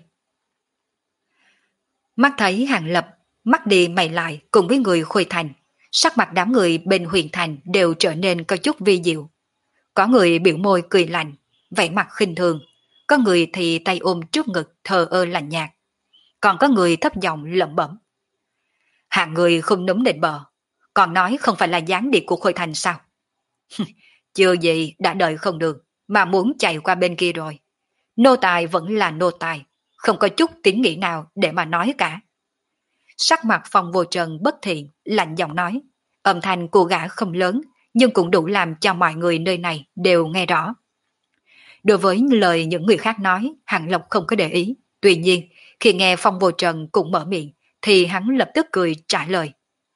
Mắt thấy Hàng Lập, mắt đi mày lại cùng với người Khôi Thành, sắc mặt đám người bên Huyền Thành đều trở nên có chút vi diệu. Có người biểu môi cười lạnh, vẻ mặt khinh thường, có người thì tay ôm trước ngực thờ ơ lạnh nhạt, còn có người thấp giọng lẩm bẩm. Hạng người không núm định bờ, còn nói không phải là gián điệp của Khôi Thành sao? Chưa gì đã đợi không được, mà muốn chạy qua bên kia rồi. Nô tài vẫn là nô tài, không có chút tín nghĩa nào để mà nói cả. Sắc mặt Phong Vô Trần bất thiện, lạnh giọng nói, âm thanh của gã không lớn, nhưng cũng đủ làm cho mọi người nơi này đều nghe rõ. Đối với lời những người khác nói, Hàng Lập không có để ý. Tuy nhiên, khi nghe Phong Vô Trần cũng mở miệng, thì hắn lập tức cười trả lời.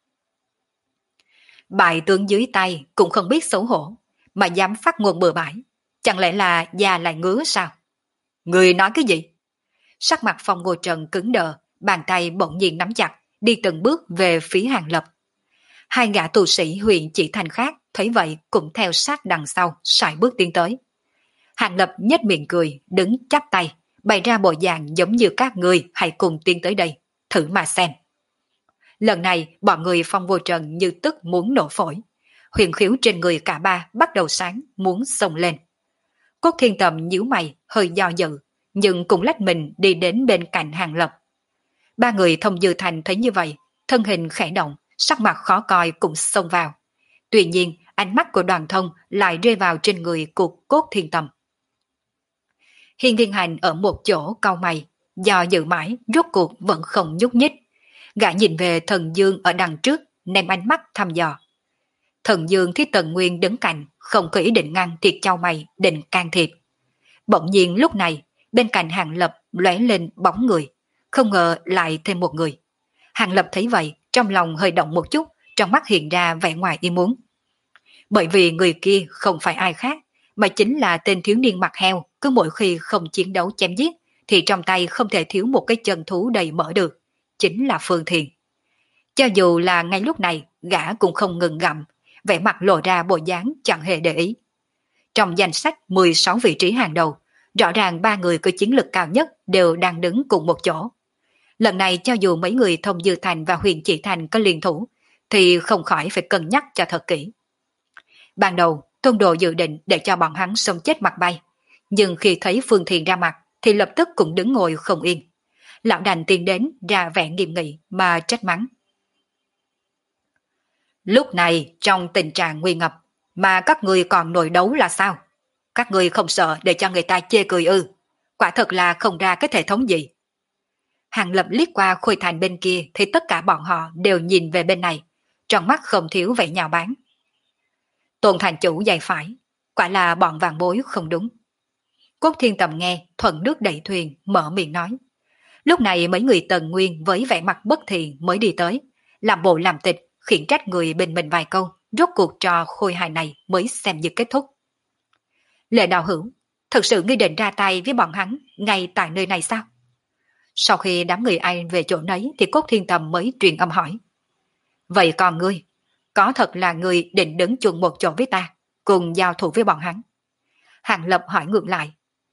Bại tướng dưới tay cũng không biết xấu hổ, mà dám phát ngôn bừa bãi. Chẳng lẽ là già lại ngứa sao? Người nói cái gì? Sắc mặt Phong Vô Trần cứng đờ, bàn tay bỗng nhiên nắm chặt, đi từng bước về phía Hàng Lập. Hai gã tù sĩ huyện Chỉ Thành khác thấy vậy cũng theo sát đằng sau, sải bước tiến tới. Hàng Lập nhếch miệng cười, đứng chắp tay, bày ra bộ dạng giống như các người hãy cùng tiến tới đây, thử mà xem. Lần này bọn người Phong Vô Trần như tức muốn nổ phổi. Huyền khiếu trên người cả ba bắt đầu sáng, muốn xông lên. Cốt Thiên Tầm nhíu mày, hơi do dự, nhưng cũng lách mình đi đến bên cạnh Hàng Lập. Ba người Thông Dư Thành thấy như vậy, thân hình khẽ động, sắc mặt khó coi cũng xông vào. Tuy nhiên, ánh mắt của Đoàn Thông lại rơi vào trên người của Cốt Thiên Tầm. Hiên Thiên Hành ở một chỗ cau mày, do dự mãi, rốt cuộc vẫn không nhúc nhích. Gã nhìn về Thần Dương ở đằng trước, ném ánh mắt thăm dò. Thần Dương thấy Tần Nguyên đứng cạnh, không có ý định ngăn thiệt chau mày, định can thiệp. Bỗng nhiên lúc này, bên cạnh Hàng Lập lóe lên bóng người, không ngờ lại thêm một người. Hàng Lập thấy vậy, trong lòng hơi động một chút, trong mắt hiện ra vẻ ngoài ý muốn. Bởi vì người kia không phải ai khác, mà chính là tên thiếu niên mặt heo, cứ mỗi khi không chiến đấu chém giết, thì trong tay không thể thiếu một cái chân thú đầy mỡ được, chính là Phương Thiền. Cho dù là ngay lúc này, gã cũng không ngừng gặm, vẻ mặt lộ ra bộ dáng chẳng hề để ý. Trong danh sách 16 vị trí hàng đầu, rõ ràng 3 người có chiến lực cao nhất đều đang đứng cùng một chỗ. Lần này cho dù mấy người Thông Dư Thành và Huyền Chỉ Thành có liên thủ, thì không khỏi phải cân nhắc cho thật kỹ. Ban đầu, Tôn Đồ dự định để cho bọn hắn sống chết mặt bay, nhưng khi thấy Phương Thiền ra mặt, thì lập tức cũng đứng ngồi không yên. Lão đành tiến đến ra vẻ nghiêm nghị mà trách mắng. Lúc này trong tình trạng nguy ngập, mà các người còn nổi đấu là sao? Các người không sợ để cho người ta chê cười ư? Quả thật là không ra cái thể thống gì. Hàng Lập liếc qua Khôi Thành bên kia thì tất cả bọn họ đều nhìn về bên này, trong mắt không thiếu vẻ nhạo báng. Tôn thành chủ dạy phải, quả là bọn vàng bối không đúng. Cốt Thiên Tầm nghe, thuận nước đẩy thuyền, mở miệng nói. Lúc này mấy người Tần Nguyên với vẻ mặt bất thiện mới đi tới, làm bộ làm tịch, khiển trách người bên mình vài câu, rốt cuộc trò khôi hài này mới xem như kết thúc. Lệ Đạo Hữu, thực sự ngươi định ra tay với bọn hắn ngay tại nơi này sao? Sau khi đám người ai về chỗ nấy thì Cốt Thiên Tầm mới truyền âm hỏi. Vậy còn ngươi, có thật là ngươi định đứng chung một chỗ với ta, cùng giao thủ với bọn hắn? Hàng Lập hỏi ngược lại.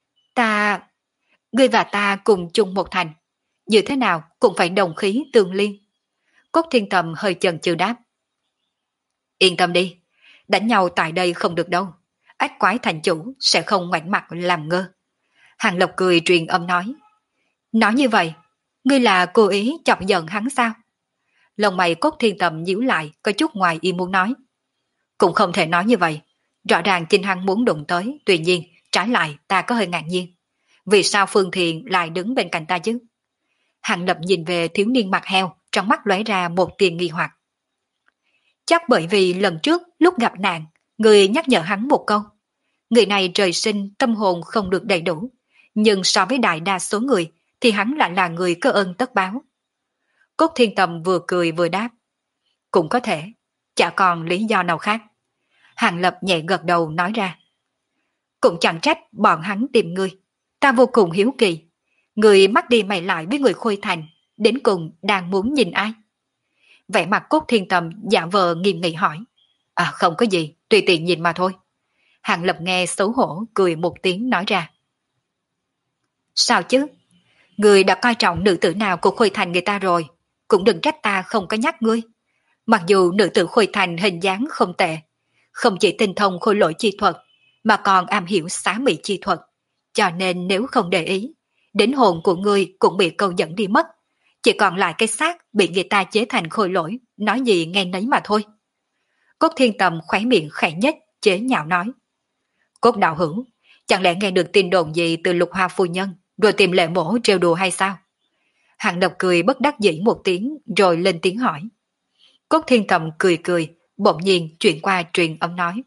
Ngươi và ta cùng chung một thành, như thế nào cũng phải đồng khí tương liên. Cốt Thiên Tầm hơi chần chừ đáp. Yên tâm đi, đánh nhau tại đây không được đâu. Ách quái thành chủ sẽ không ngoảnh mặt làm ngơ. Hàng Lập cười truyền âm nói. Nói như vậy, ngươi là cố ý chọc giận hắn sao? Lông mày Cốt Thiên Tầm nhíu lại, có chút ngoài ý muốn nói. Cũng không thể nói như vậy. Rõ ràng chính hắn muốn đụng tới, tuy nhiên trái lại ta có hơi ngạc nhiên. Vì sao Phương Thiền lại đứng bên cạnh ta chứ? Hàng Lập nhìn về thiếu niên mặt heo, trong mắt lóe ra một tia nghi hoặc. Chắc bởi vì lần trước lúc gặp nạn, người nhắc nhở hắn một câu. Người này trời sinh tâm hồn không được đầy đủ, nhưng so với đại đa số người thì hắn lại là người có ơn tất báo. Cốt Thiên Tầm vừa cười vừa đáp. Cũng có thể, chả còn lý do nào khác. Hàng Lập nhẹ gật đầu nói ra. Cũng chẳng trách bọn hắn tìm ngươi. Ta vô cùng hiếu kỳ. Người mắt đi mày lại với người Khôi Thành, đến cùng đang muốn nhìn ai? Vẻ mặt Cốt Thiên Tầm giả vờ nghiêm nghị hỏi. Không có gì, tùy tiện nhìn mà thôi. Hàng Lập nghe xấu hổ cười một tiếng nói ra. Sao chứ? Người đã coi trọng nữ tử nào của Khôi Thành người ta rồi, cũng đừng trách ta không có nhắc ngươi. Mặc dù nữ tử Khôi Thành hình dáng không tệ, không chỉ tinh thông khôi lỗi chi thuật, mà còn am hiểu xá mị chi thuật, cho nên nếu không để ý, đến hồn của ngươi cũng bị câu dẫn đi mất, chỉ còn lại cái xác bị người ta chế thành khôi lỗi, nói gì nghe nấy mà thôi. Cốt Thiên Tầm khóe miệng khẽ nhếch, chế nhạo nói. Cốt đạo hữu, chẳng lẽ nghe được tin đồn gì từ Lục Hoa phu nhân, rồi tìm Lệ Mổ trêu đùa hay sao? Hàng Lập cười bất đắc dĩ một tiếng, rồi lên tiếng hỏi. Cốt Thiên Tầm cười cười, bỗng nhiên chuyển qua truyền âm nói.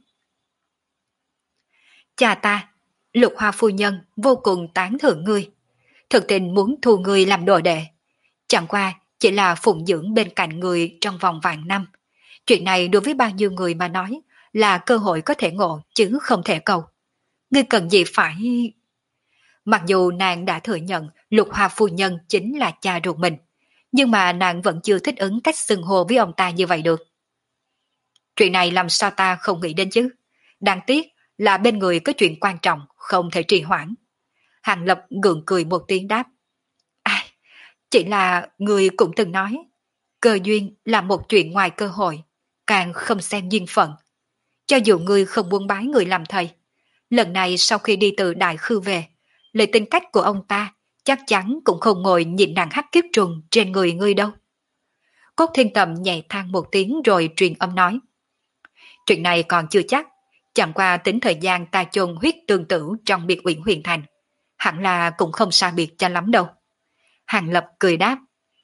Cha ta, Lục Hoa phu nhân vô cùng tán thưởng ngươi, thực tình muốn thu ngươi làm đồ đệ. Chẳng qua chỉ là phụng dưỡng bên cạnh người trong vòng vạn năm. Chuyện này đối với bao nhiêu người mà nói là cơ hội có thể ngộ chứ không thể cầu. Ngươi cần gì phải... Mặc dù nàng đã thừa nhận Lục Hoa phu nhân chính là cha ruột mình, nhưng mà nàng vẫn chưa thích ứng cách xưng hô với ông ta như vậy được. Chuyện này làm sao ta không nghĩ đến chứ? Đáng tiếc là bên người có chuyện quan trọng, không thể trì hoãn. Hàng Lập gượng cười một tiếng đáp. Chỉ là người cũng từng nói, cơ duyên là một chuyện ngoài cơ hội, càng không xem duyên phận. Cho dù ngươi không buông bái người làm thầy, lần này sau khi đi từ Đại Khư về, lời tính cách của ông ta chắc chắn cũng không ngồi nhìn nàng hắc kiếp trùng trên người ngươi đâu. Cốt Thiên Tầm nhẹ than một tiếng rồi truyền âm nói. Chuyện này còn chưa chắc, chẳng qua tính thời gian ta chôn huyết tương tử trong biệt uyển huyền thành, hẳn là cũng không xa biệt cho lắm đâu. Hàng Lập cười đáp.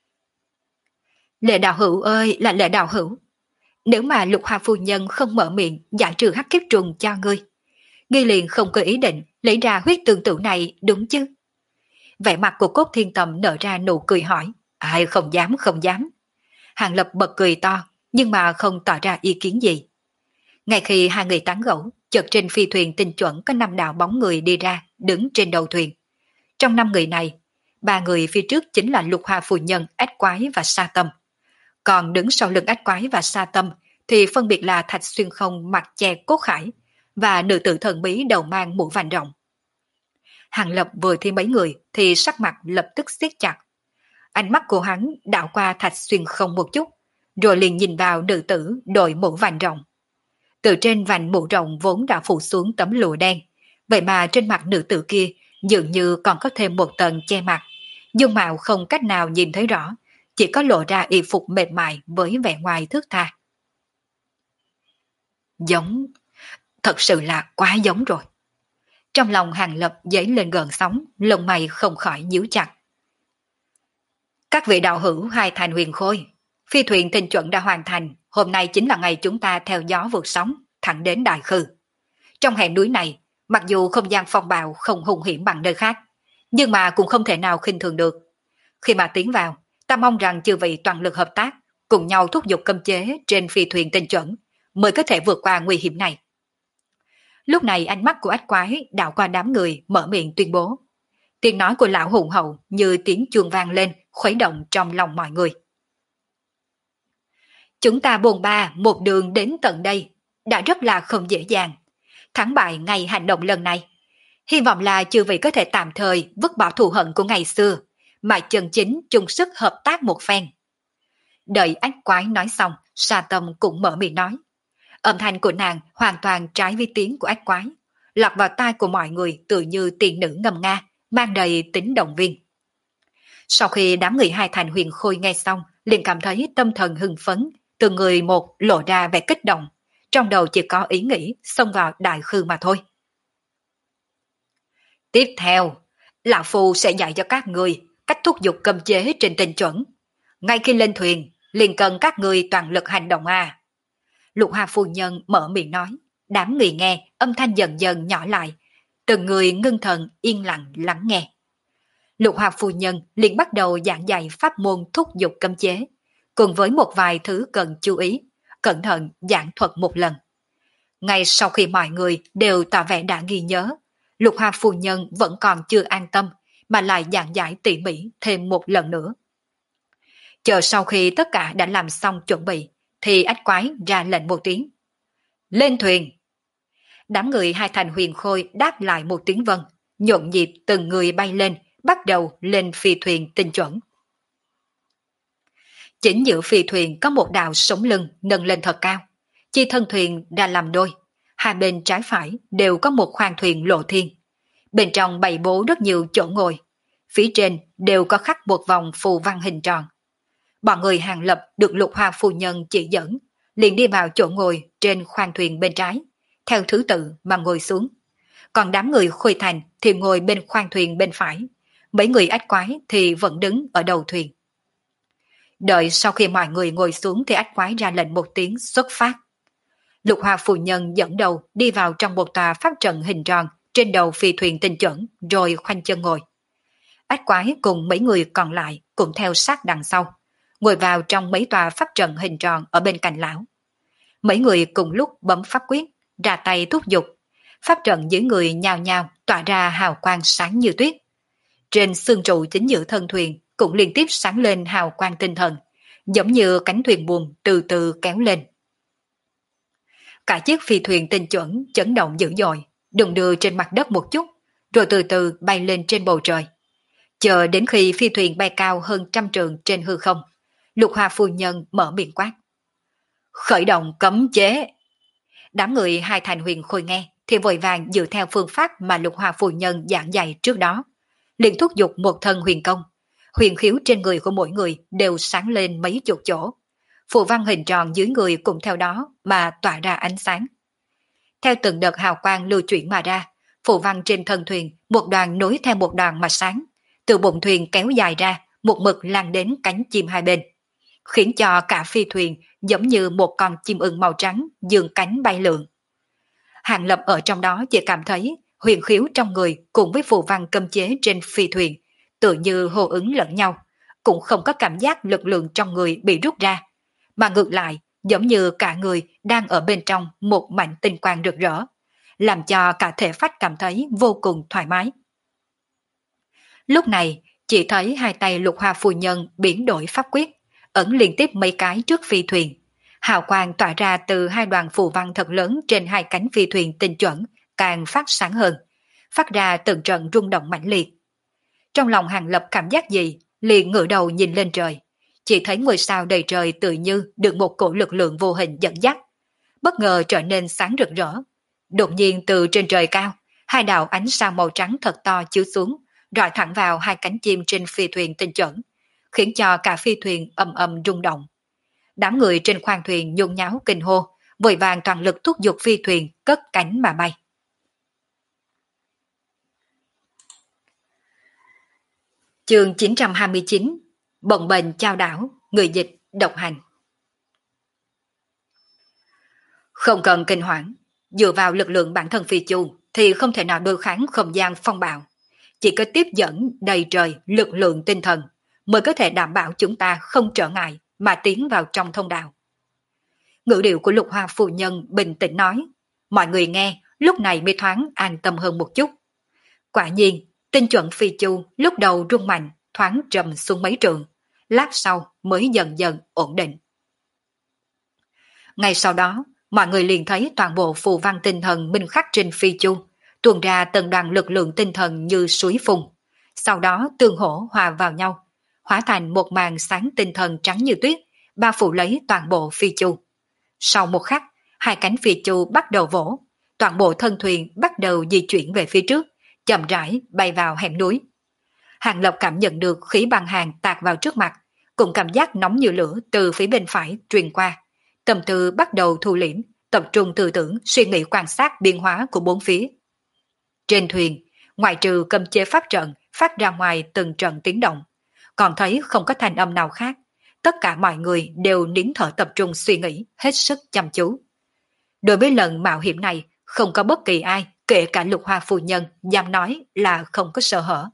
Lệ đạo hữu ơi là Lệ đạo hữu, nếu mà Lục Hoa phu nhân không mở miệng giải trừ hắc kiếp trùng cho ngươi liền không có ý định lấy ra huyết tương tự này đúng chứ? Vẻ mặt của Cốt Thiên Tầm nở ra nụ cười hỏi. Ai không dám không dám. Hàng Lập bật cười to nhưng mà không tỏ ra ý kiến gì. Ngay khi hai người tán gẫu, chợt trên phi thuyền tinh chuẩn có 5 đạo bóng người đi ra, đứng trên đầu thuyền. Trong 5 người này, 3 người phía trước chính là Lục Hoa phu nhân, Ách Quái và Sa Tâm. Còn đứng sau lưng Ách Quái và Sa Tâm thì phân biệt là Thạch Xuyên Không mặt che cốt khải và nữ tử thần bí đầu mang mũ vành rộng. Hàng Lập vừa thấy mấy người thì sắc mặt lập tức siết chặt. Ánh mắt của hắn đảo qua Thạch Xuyên Không một chút, rồi liền nhìn vào nữ tử đội mũ vành rộng. Từ trên vành mũ rộng vốn đã phủ xuống tấm lụa đen, vậy mà trên mặt nữ tử kia dường như còn có thêm một tầng che mặt, dung mạo không cách nào nhìn thấy rõ, chỉ có lộ ra y phục mệt mại với vẻ ngoài thướt tha. Giống, thật sự là quá giống rồi. Trong lòng Hàng Lập dấy lên gợn sóng, lông mày không khỏi nhíu chặt. Các vị đạo hữu hai thành huyền khôi, phi thuyền tinh chuẩn đã hoàn thành, hôm nay chính là ngày chúng ta theo gió vượt sóng, thẳng đến Đại Khư. Trong hẻm núi này, mặc dù không gian phong bạo không hung hiểm bằng nơi khác, nhưng mà cũng không thể nào khinh thường được. Khi mà tiến vào, ta mong rằng chư vị toàn lực hợp tác, cùng nhau thúc giục cấm chế trên phi thuyền tinh chuẩn, mới có thể vượt qua nguy hiểm này. Lúc này ánh mắt của Ách Quái đảo qua đám người, mở miệng tuyên bố. Tiếng nói của lão hùng hậu như tiếng chuông vang lên, khuấy động trong lòng mọi người. Chúng ta bồn ba một đường đến tận đây, đã rất là không dễ dàng. Thắng bại ngày hành động lần này, hy vọng là chư vị có thể tạm thời vứt bỏ thù hận của ngày xưa, mà chân chính chung sức hợp tác một phen. Đợi Ách Quái nói xong, Sa Tâm cũng mở miệng nói. Âm thanh của nàng hoàn toàn trái với tiếng của Ách Quái, lọt vào tai của mọi người tự như tiên nữ ngâm nga, mang đầy tính động viên. Sau khi đám người hai thành huyền khôi nghe xong, liền cảm thấy tâm thần hưng phấn, từng người một lộ ra vẻ kích động, trong đầu chỉ có ý nghĩ xông vào Đại Khư mà thôi. Tiếp theo, Lão Phu sẽ dạy cho các người cách thúc giục cấm chế trên tinh chuẩn. Ngay khi lên thuyền, liền cần các người toàn lực hành động à. Lục Hoa phu nhân mở miệng nói, đám người nghe, âm thanh dần dần nhỏ lại, từng người ngưng thần yên lặng lắng nghe. Lục Hoa phu nhân liền bắt đầu giảng dạy pháp môn thúc giục cấm chế, cùng với một vài thứ cần chú ý, cẩn thận giảng thuật một lần. Ngay sau khi mọi người đều tỏ vẻ đã ghi nhớ, Lục Hoa phu nhân vẫn còn chưa an tâm, mà lại giảng giải tỉ mỉ thêm một lần nữa. Chờ sau khi tất cả đã làm xong chuẩn bị, thì Ách Quái ra lệnh một tiếng. Lên thuyền! Đám người hai thành huyền khôi đáp lại một tiếng vâng, nhộn nhịp từng người bay lên, bắt đầu lên phi thuyền tinh chuẩn. Chính giữa phi thuyền có một đạo sống lưng nâng lên thật cao, chi thân thuyền ra làm đôi, hai bên trái phải đều có một khoang thuyền lộ thiên. Bên trong bày bố rất nhiều chỗ ngồi, phía trên đều có khắc một vòng phù văn hình tròn. Bọn người Hàng Lập được Lục Hoa phu nhân chỉ dẫn, liền đi vào chỗ ngồi trên khoang thuyền bên trái, theo thứ tự mà ngồi xuống. Còn đám người Khôi Thành thì ngồi bên khoang thuyền bên phải, mấy người Ách Quái thì vẫn đứng ở đầu thuyền. Đợi sau khi mọi người ngồi xuống thì Ách Quái ra lệnh một tiếng xuất phát. Lục Hoa phu nhân dẫn đầu đi vào trong một tòa pháp trận hình tròn trên đầu phi thuyền tinh chuẩn, rồi khoanh chân ngồi. Ách Quái cùng mấy người còn lại cũng theo sát đằng sau, ngồi vào trong mấy tòa pháp trận hình tròn ở bên cạnh lão. Mấy người cùng lúc bấm pháp quyết, ra tay thúc giục. Pháp trận dưới người nhào nhào tỏa ra hào quang sáng như tuyết. Trên xương trụ chính giữa thân thuyền cũng liên tiếp sáng lên hào quang tinh thần, giống như cánh thuyền buồm từ từ kéo lên. Cả chiếc phi thuyền tinh chuẩn chấn động dữ dội, đụng đưa trên mặt đất một chút, rồi từ từ bay lên trên bầu trời. Chờ đến khi phi thuyền bay cao hơn 100 trượng trên hư không, Lục Hoa phu nhân mở miệng quát. Khởi động cấm chế. Đám người hai thành huyền khôi nghe thì vội vàng dựa theo phương pháp mà Lục Hoa phu nhân giảng dạy trước đó, liền thúc giục một thân huyền công. Huyền khiếu trên người của mỗi người đều sáng lên mấy chục chỗ. Phù văn hình tròn dưới người cũng theo đó mà tỏa ra ánh sáng. Theo từng đợt hào quang lưu chuyển mà ra, phù văn trên thân thuyền một đoàn nối theo một đoàn mà sáng, từ bụng thuyền kéo dài ra, một mực lan đến cánh chim hai bên, khiến cho cả phi thuyền giống như một con chim ưng màu trắng dương cánh bay lượn. Hàng Lập ở trong đó chỉ cảm thấy huyền khiếu trong người cùng với phù văn cấm chế trên phi thuyền tự như hô ứng lẫn nhau, cũng không có cảm giác lực lượng trong người bị rút ra, mà ngược lại giống như cả người đang ở bên trong một mảnh tinh quang rực rỡ, làm cho cả thể phách cảm thấy vô cùng thoải mái. Lúc này, chỉ thấy hai tay Lục Hoa phu nhân biến đổi pháp quyết, ẩn liên tiếp mấy cái trước phi thuyền. Hào quang tỏa ra từ hai đoàn phù văn thật lớn trên hai cánh phi thuyền tinh chuẩn, càng phát sáng hơn, phát ra từng trận rung động mãnh liệt. Trong lòng Hàng Lập cảm giác gì, liền ngửa đầu nhìn lên trời. Chỉ thấy ngôi sao đầy trời tự như được một cổ lực lượng vô hình dẫn dắt, bất ngờ trở nên sáng rực rỡ. Đột nhiên từ trên trời cao, hai đạo ánh sao màu trắng thật to chiếu xuống, rọi thẳng vào hai cánh chim trên phi thuyền tinh chuẩn, khiến cho cả phi thuyền ầm ầm rung động. Đám người trên khoang thuyền nhôn nháo kinh hô, vội vàng toàn lực thúc giục phi thuyền cất cánh mà bay. Chương 929, Bồng bềnh chao đảo, người dịch độc hành. Không cần kinh hoảng, dựa vào lực lượng bản thân phi chu thì không thể nào đối kháng không gian phong bạo. Chỉ có tiếp dẫn đầy trời lực lượng tinh thần mới có thể đảm bảo chúng ta không trở ngại mà tiến vào trong thông đạo. Ngữ điệu của Lục Hoa phu nhân bình tĩnh nói, mọi người nghe lúc này mới thoáng an tâm hơn một chút. Quả nhiên, tinh chuẩn phi chu lúc đầu rung mạnh, thoáng trầm xuống mấy trường, lát sau mới dần dần ổn định. Ngay sau đó, mọi người liền thấy toàn bộ phù văn tinh thần minh khắc trên phi chu, tuôn ra từng đoàn lực lượng tinh thần như suối phun, sau đó tương hỗ hòa vào nhau, hóa thành một màn sáng tinh thần trắng như tuyết, bao phủ lấy toàn bộ phi chu. Sau một khắc, hai cánh phi chu bắt đầu vỗ, toàn bộ thân thuyền bắt đầu di chuyển về phía trước, chậm rãi bay vào hẻm núi. Hàng Lập cảm nhận được khí băng hàng tạt vào trước mặt, cùng cảm giác nóng như lửa từ phía bên phải truyền qua. Tâm tư bắt đầu thu liễm, tập trung tư tưởng suy nghĩ quan sát biến hóa của bốn phía. Trên thuyền, ngoại trừ cấm chế pháp trận phát ra ngoài từng trận tiếng động, còn thấy không có thanh âm nào khác. Tất cả mọi người đều nín thở tập trung suy nghĩ, hết sức chăm chú. Đối với lần mạo hiểm này, không có bất kỳ ai, kể cả Lục Hoa phu nhân, dám nói là không có sơ hở.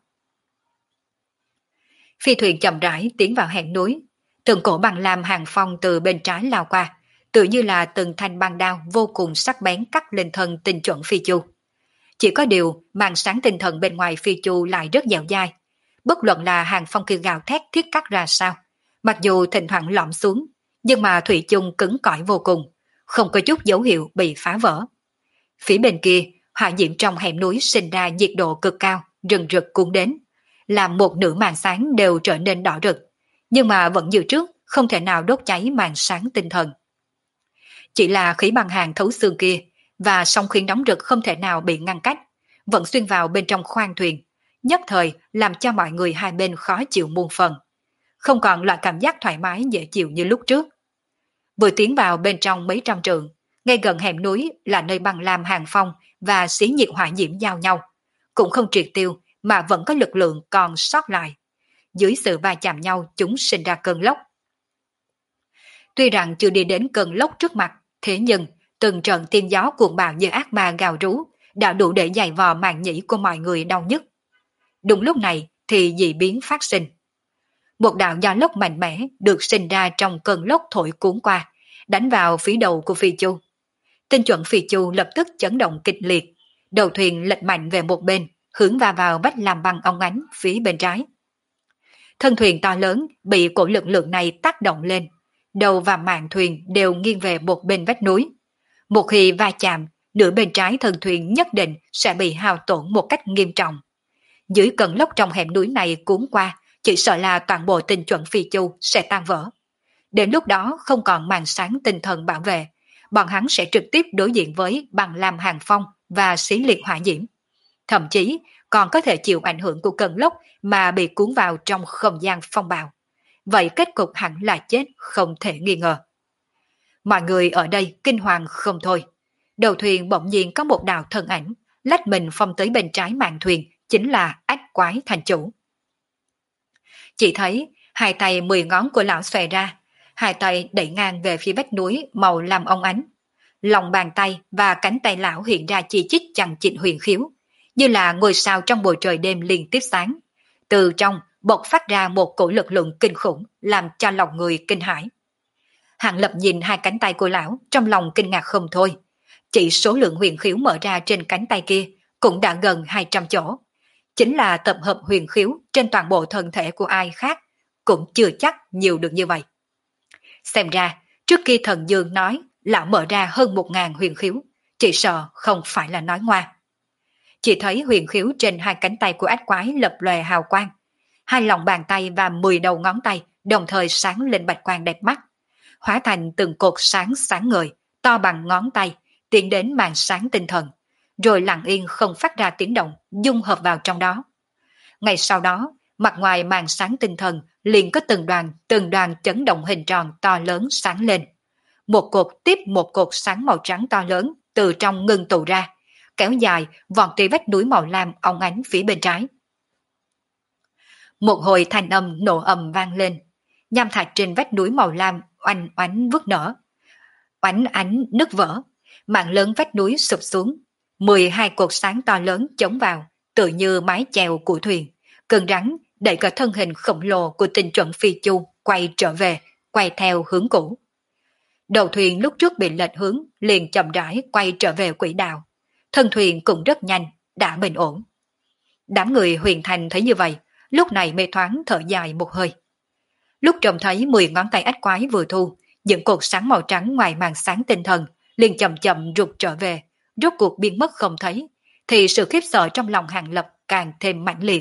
Phi thuyền chậm rãi tiến vào hẻm núi, từng cổ băng lam hàng phong từ bên trái lao qua, tự như là từng thanh băng đao vô cùng sắc bén cắt lên thân tinh chuẩn phi chu. Chỉ có điều, màn sáng tinh thần bên ngoài phi chu lại rất dẻo dai. Bất luận là hàng phong kia gào thét thiết cắt ra sao, mặc dù thỉnh thoảng lõm xuống, nhưng mà thủy chung cứng cỏi vô cùng, không có chút dấu hiệu bị phá vỡ. Phía bên kia, hỏa diễm trong hẻm núi sinh ra nhiệt độ cực cao, rừng rực cuốn đến, làm một nửa màn sáng đều trở nên đỏ rực, nhưng mà vẫn như trước, không thể nào đốt cháy màn sáng tinh thần. Chỉ là khí băng hàng thấu xương kia và sóng khí nóng rực không thể nào bị ngăn cách, vẫn xuyên vào bên trong khoang thuyền, nhất thời làm cho mọi người hai bên khó chịu muôn phần, không còn loại cảm giác thoải mái dễ chịu như lúc trước. Vừa tiến vào bên trong mấy trăm trượng, ngay gần hẻm núi là nơi băng lam hàng phong và xí nhiệt hỏa diễm giao nhau, cũng không triệt tiêu mà vẫn có lực lượng còn sót lại. Dưới sự va chạm nhau chúng sinh ra cơn lốc. Tuy rằng chưa đi đến cơn lốc trước mặt, thế nhưng từng trận tiên gió cuồng bạo như ác ma gào rú đã đủ để dày vò màng nhĩ của mọi người đau nhức. Đúng lúc này thì dị biến phát sinh. Một đạo gió lốc mạnh mẽ được sinh ra trong cơn lốc thổi cuốn qua, đánh vào phía đầu của phi chu. Tinh chuẩn phi chu lập tức chấn động kịch liệt, đầu thuyền lệch mạnh về một bên, hướng vào vách làm băng óng ánh phía bên trái. Thân thuyền to lớn bị cổ lực lượng này tác động lên, đầu và mạn thuyền đều nghiêng về một bên vách núi. Một khi va chạm, nửa bên trái thân thuyền nhất định sẽ bị hao tổn một cách nghiêm trọng. Dưới cơn lốc trong hẻm núi này cuốn qua, chỉ sợ là toàn bộ tinh chuẩn phi chu sẽ tan vỡ. Đến lúc đó không còn màn sáng tinh thần bảo vệ, bọn hắn sẽ trực tiếp đối diện với băng lam hàng phong và xí liệt hỏa diễm. Thậm chí còn có thể chịu ảnh hưởng của cơn lốc mà bị cuốn vào trong không gian phong bạo. Vậy kết cục hẳn là chết không thể nghi ngờ. Mọi người ở đây kinh hoàng không thôi. Đầu thuyền bỗng nhiên có một đạo thân ảnh, lách mình phong tới bên trái mạn thuyền, chính là ách quái thành chủ. Chỉ thấy hai tay 10 ngón của lão xòe ra, hai tay đẩy ngang về phía vách núi màu lam óng ánh. Lòng bàn tay và cánh tay lão hiện ra chi chít chằng chịt huyền khiếu, như là ngôi sao trong bầu trời đêm liên tiếp sáng. Từ trong bộc phát ra một cổ lực lượng kinh khủng, làm cho lòng người kinh hãi. Hàng Lập nhìn hai cánh tay của lão, trong lòng kinh ngạc không thôi. Chỉ số lượng huyền khiếu mở ra trên cánh tay kia cũng đã gần 200 chỗ. chính là tập hợp huyền khiếu trên toàn bộ thân thể của ai khác, cũng chưa chắc nhiều được như vậy. Xem ra, trước khi thần Dương nói lão mở ra hơn 1.000 huyền khiếu, chỉ sợ không phải là nói ngoa. Chỉ thấy huyền khiếu trên hai cánh tay của ách quái lập lòe hào quang, hai lòng bàn tay và 10 đầu ngón tay đồng thời sáng lên bạch quang đẹp mắt, hóa thành từng cột sáng sáng ngời, to bằng ngón tay, tiến đến màn sáng tinh thần, rồi lặng yên không phát ra tiếng động, dung hợp vào trong đó. Ngay sau đó, mặt ngoài màn sáng tinh thần liền có từng đoàn chấn động hình tròn to lớn sáng lên. Một cột tiếp một cột sáng màu trắng to lớn từ trong ngưng tụ ra, kéo dài vọt tới vách núi màu lam óng ánh phía bên trái. Một hồi thanh âm nổ ầm vang lên, nham thạch trên vách núi màu lam oanh oánh vứt nở, oánh ánh nứt vỡ, mảng lớn vách núi sụp xuống, 12 cột sáng to lớn chống vào, tự như mái chèo của thuyền, cứng rắn đẩy cả thân hình khổng lồ của Tinh Chuẩn Phi Chu quay trở về, quay theo hướng cũ. Đầu thuyền lúc trước bị lệch hướng, liền chậm rãi quay trở về quỹ đạo, thân thuyền cũng rất nhanh, đã bình ổn. Đám người Huyền Thành thấy như vậy, lúc này mê thoáng thở dài một hơi. Lúc trông thấy 10 ngón tay ách quái vừa thu, những cột sáng màu trắng ngoài màn sáng tinh thần liền chậm chậm rụt trở về, rốt cuộc biến mất không thấy, thì sự khiếp sợ trong lòng Hàng Lập càng thêm mãnh liệt.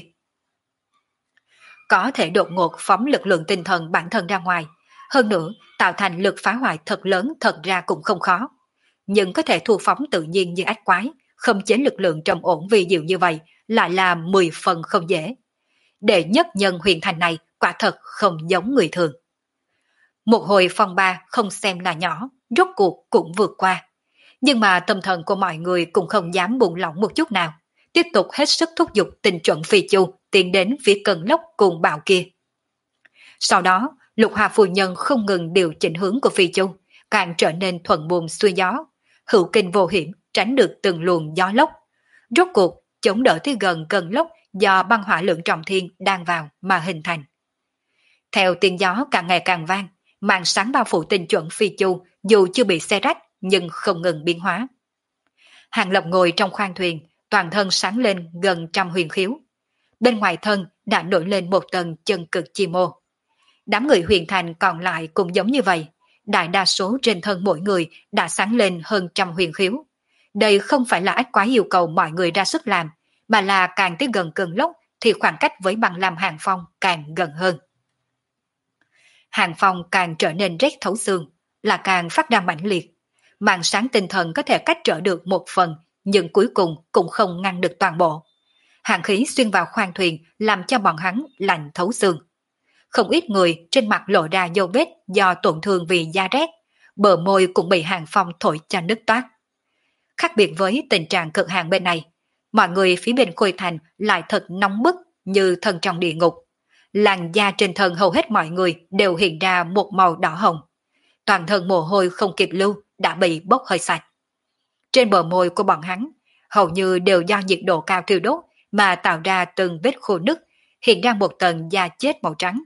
Có thể đột ngột phóng lực lượng tinh thần bản thân ra ngoài, hơn nữa tạo thành lực phá hoại thật lớn thật ra cũng không khó. Nhưng có thể thu phóng tự nhiên như ách quái, không chế lực lượng trầm ổn vi diệu như vậy lại là 10 phần không dễ. Đệ nhất nhân Huyền Thành này quả thật không giống người thường. Một hồi phong ba không xem là nhỏ, rốt cuộc cũng vượt qua. Nhưng mà tâm thần của mọi người cũng không dám buông lỏng một chút nào, tiếp tục hết sức thúc giục Tinh Chuẩn Phi Chu tiến đến phía cơn lốc cuồng bạo kia. Sau đó, Lục Hà phu nhân không ngừng điều chỉnh hướng của Phi Chu, càng trở nên thuận buồm xuôi gió, hữu kinh vô hiểm, tránh được từng luồng gió lốc. Rốt cuộc, chống đỡ tới gần cơn lốc do băng hỏa lượng trọng thiên đang vào mà hình thành. Theo tiếng gió càng ngày càng vang, màn sáng bao phủ Tinh Chuẩn Phi Chu dù chưa bị xé rách nhưng không ngừng biến hóa. Hàng Lập ngồi trong khoang thuyền, toàn thân sáng lên gần trăm huyền khiếu. Bên ngoài thân đã nổi lên một tầng chân cực chi mô. Đám người Huyền Thành còn lại cũng giống như vậy, đại đa số trên thân mỗi người đã sáng lên hơn trăm huyền khiếu. Đây không phải là ách quái yêu cầu mọi người ra sức làm, mà là càng tới gần cơn lốc thì khoảng cách với băng lam Hàng Phong càng gần hơn. Hàng Phong càng trở nên rét thấu xương, là càng phát ra mãnh liệt. Màn sáng tinh thần có thể cách trở được một phần, nhưng cuối cùng cũng không ngăn được toàn bộ. Hàn khí xuyên vào khoang thuyền làm cho bọn hắn lạnh thấu xương. Không ít người trên mặt lộ ra dấu vết do tổn thương vì da rét, bờ môi cũng bị Hàng Phong thổi cho nứt toát. Khác biệt với tình trạng cực hạn bên này, mọi người phía bên Khôi Thành lại thật nóng bức như thân trong địa ngục. Làn da trên thân hầu hết mọi người đều hiện ra một màu đỏ hồng. Toàn thân mồ hôi không kịp lưu đã bị bốc hơi sạch. Trên bờ môi của bọn hắn hầu như đều do nhiệt độ cao thiêu đốt mà tạo ra từng vết khô nứt, hiện ra một tầng da chết màu trắng.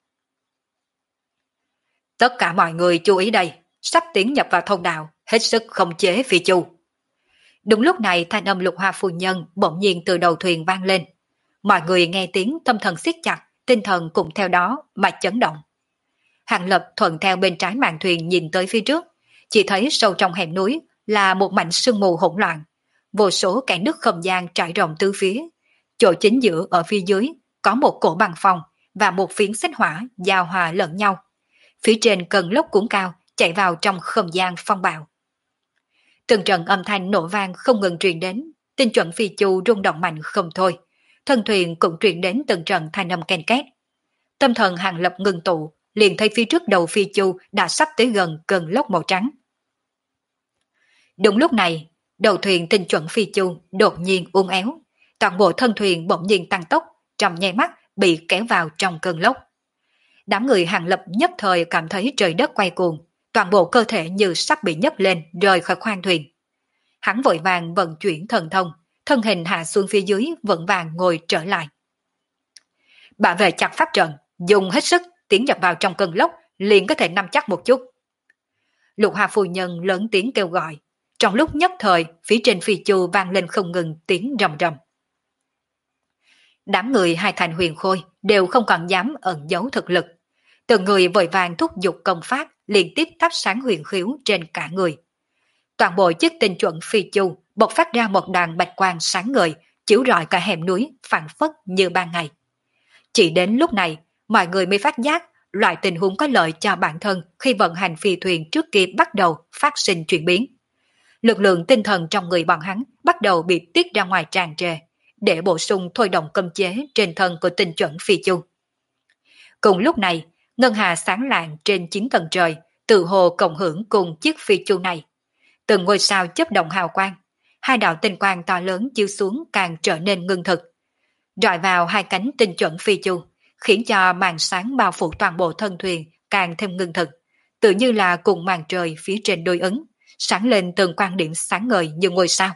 Tất cả mọi người chú ý đây, sắp tiến nhập vào thông đạo, hết sức khống chế Phi Chu. Đúng lúc này thanh âm Lục Hoa phu nhân bỗng nhiên từ đầu thuyền vang lên. Mọi người nghe tiếng tâm thần siết chặt, tinh thần cũng theo đó mà chấn động. Hàng Lập thuận theo bên trái màn thuyền nhìn tới phía trước, chỉ thấy sâu trong hẻm núi là một mảnh sương mù hỗn loạn, vô số kẽ nứt không gian trải rộng tứ phía. Chỗ chính giữa ở phía dưới có một cổ băng phong và một phiến xích hỏa giao hòa lẫn nhau. Phía trên cơn lốc cuốn cao chạy vào trong không gian phong bạo. Từng trận âm thanh nổ vang không ngừng truyền đến, Tinh Chuẩn Phi Chu rung động mạnh không thôi. Thân thuyền cũng truyền đến từng trận thanh âm ken két. Tâm thần Hàng Lập ngừng tụ, liền thấy phía trước đầu Phi Chu đã sắp tới gần cơn lốc màu trắng. Đúng lúc này, đầu thuyền Tinh Chuẩn Phi Chu đột nhiên uốn éo, toàn bộ thân thuyền bỗng nhiên tăng tốc, trong nháy mắt bị kéo vào trong cơn lốc. Đám người Hàng Lập nhất thời cảm thấy trời đất quay cuồng, toàn bộ cơ thể như sắp bị nhấc lên rời khỏi khoang thuyền. Hắn vội vàng vận chuyển thần thông, thân hình hạ xuống phía dưới vững vàng ngồi trở lại. Bảo vệ chặt pháp trận, dùng hết sức tiến nhập vào trong cơn lốc, liền có thể nắm chắc một chút. Lục Hà phu nhân lớn tiếng kêu gọi, trong lúc nhất thời phía trên Phi Chu vang lên không ngừng tiếng rầm rầm. Đám người hai thành huyền khôi đều không còn dám ẩn giấu thực lực. Từng người vội vàng thúc giục công pháp liên tiếp thắp sáng huyền khiếu trên cả người. Toàn bộ chiếc tinh chuẩn phi chu bộc phát ra một đoàn bạch quang sáng ngời, chiếu rọi cả hẻm núi phảng phất như ban ngày. Chỉ đến lúc này, mọi người mới phát giác loại tình huống có lợi cho bản thân khi vận hành phi thuyền trước kia bắt đầu phát sinh chuyển biến. Lực lượng tinh thần trong người bọn hắn bắt đầu bị tiết ra ngoài tràn trề, để bổ sung thôi động cấm chế trên thân của tinh chuẩn phi chu. Cùng lúc này, ngân hà sáng lạng trên 9 tầng trời, tự hồ cộng hưởng cùng chiếc phi chu này. Từng ngôi sao chớp động hào quang, hai đạo tinh quang to lớn chiếu xuống càng trở nên ngưng thực, rọi vào hai cánh tinh chuẩn phi chu, khiến cho màn sáng bao phủ toàn bộ thân thuyền càng thêm ngưng thực, tự như là cùng màn trời phía trên đối ứng, sáng lên từng quan điểm sáng ngời như ngôi sao.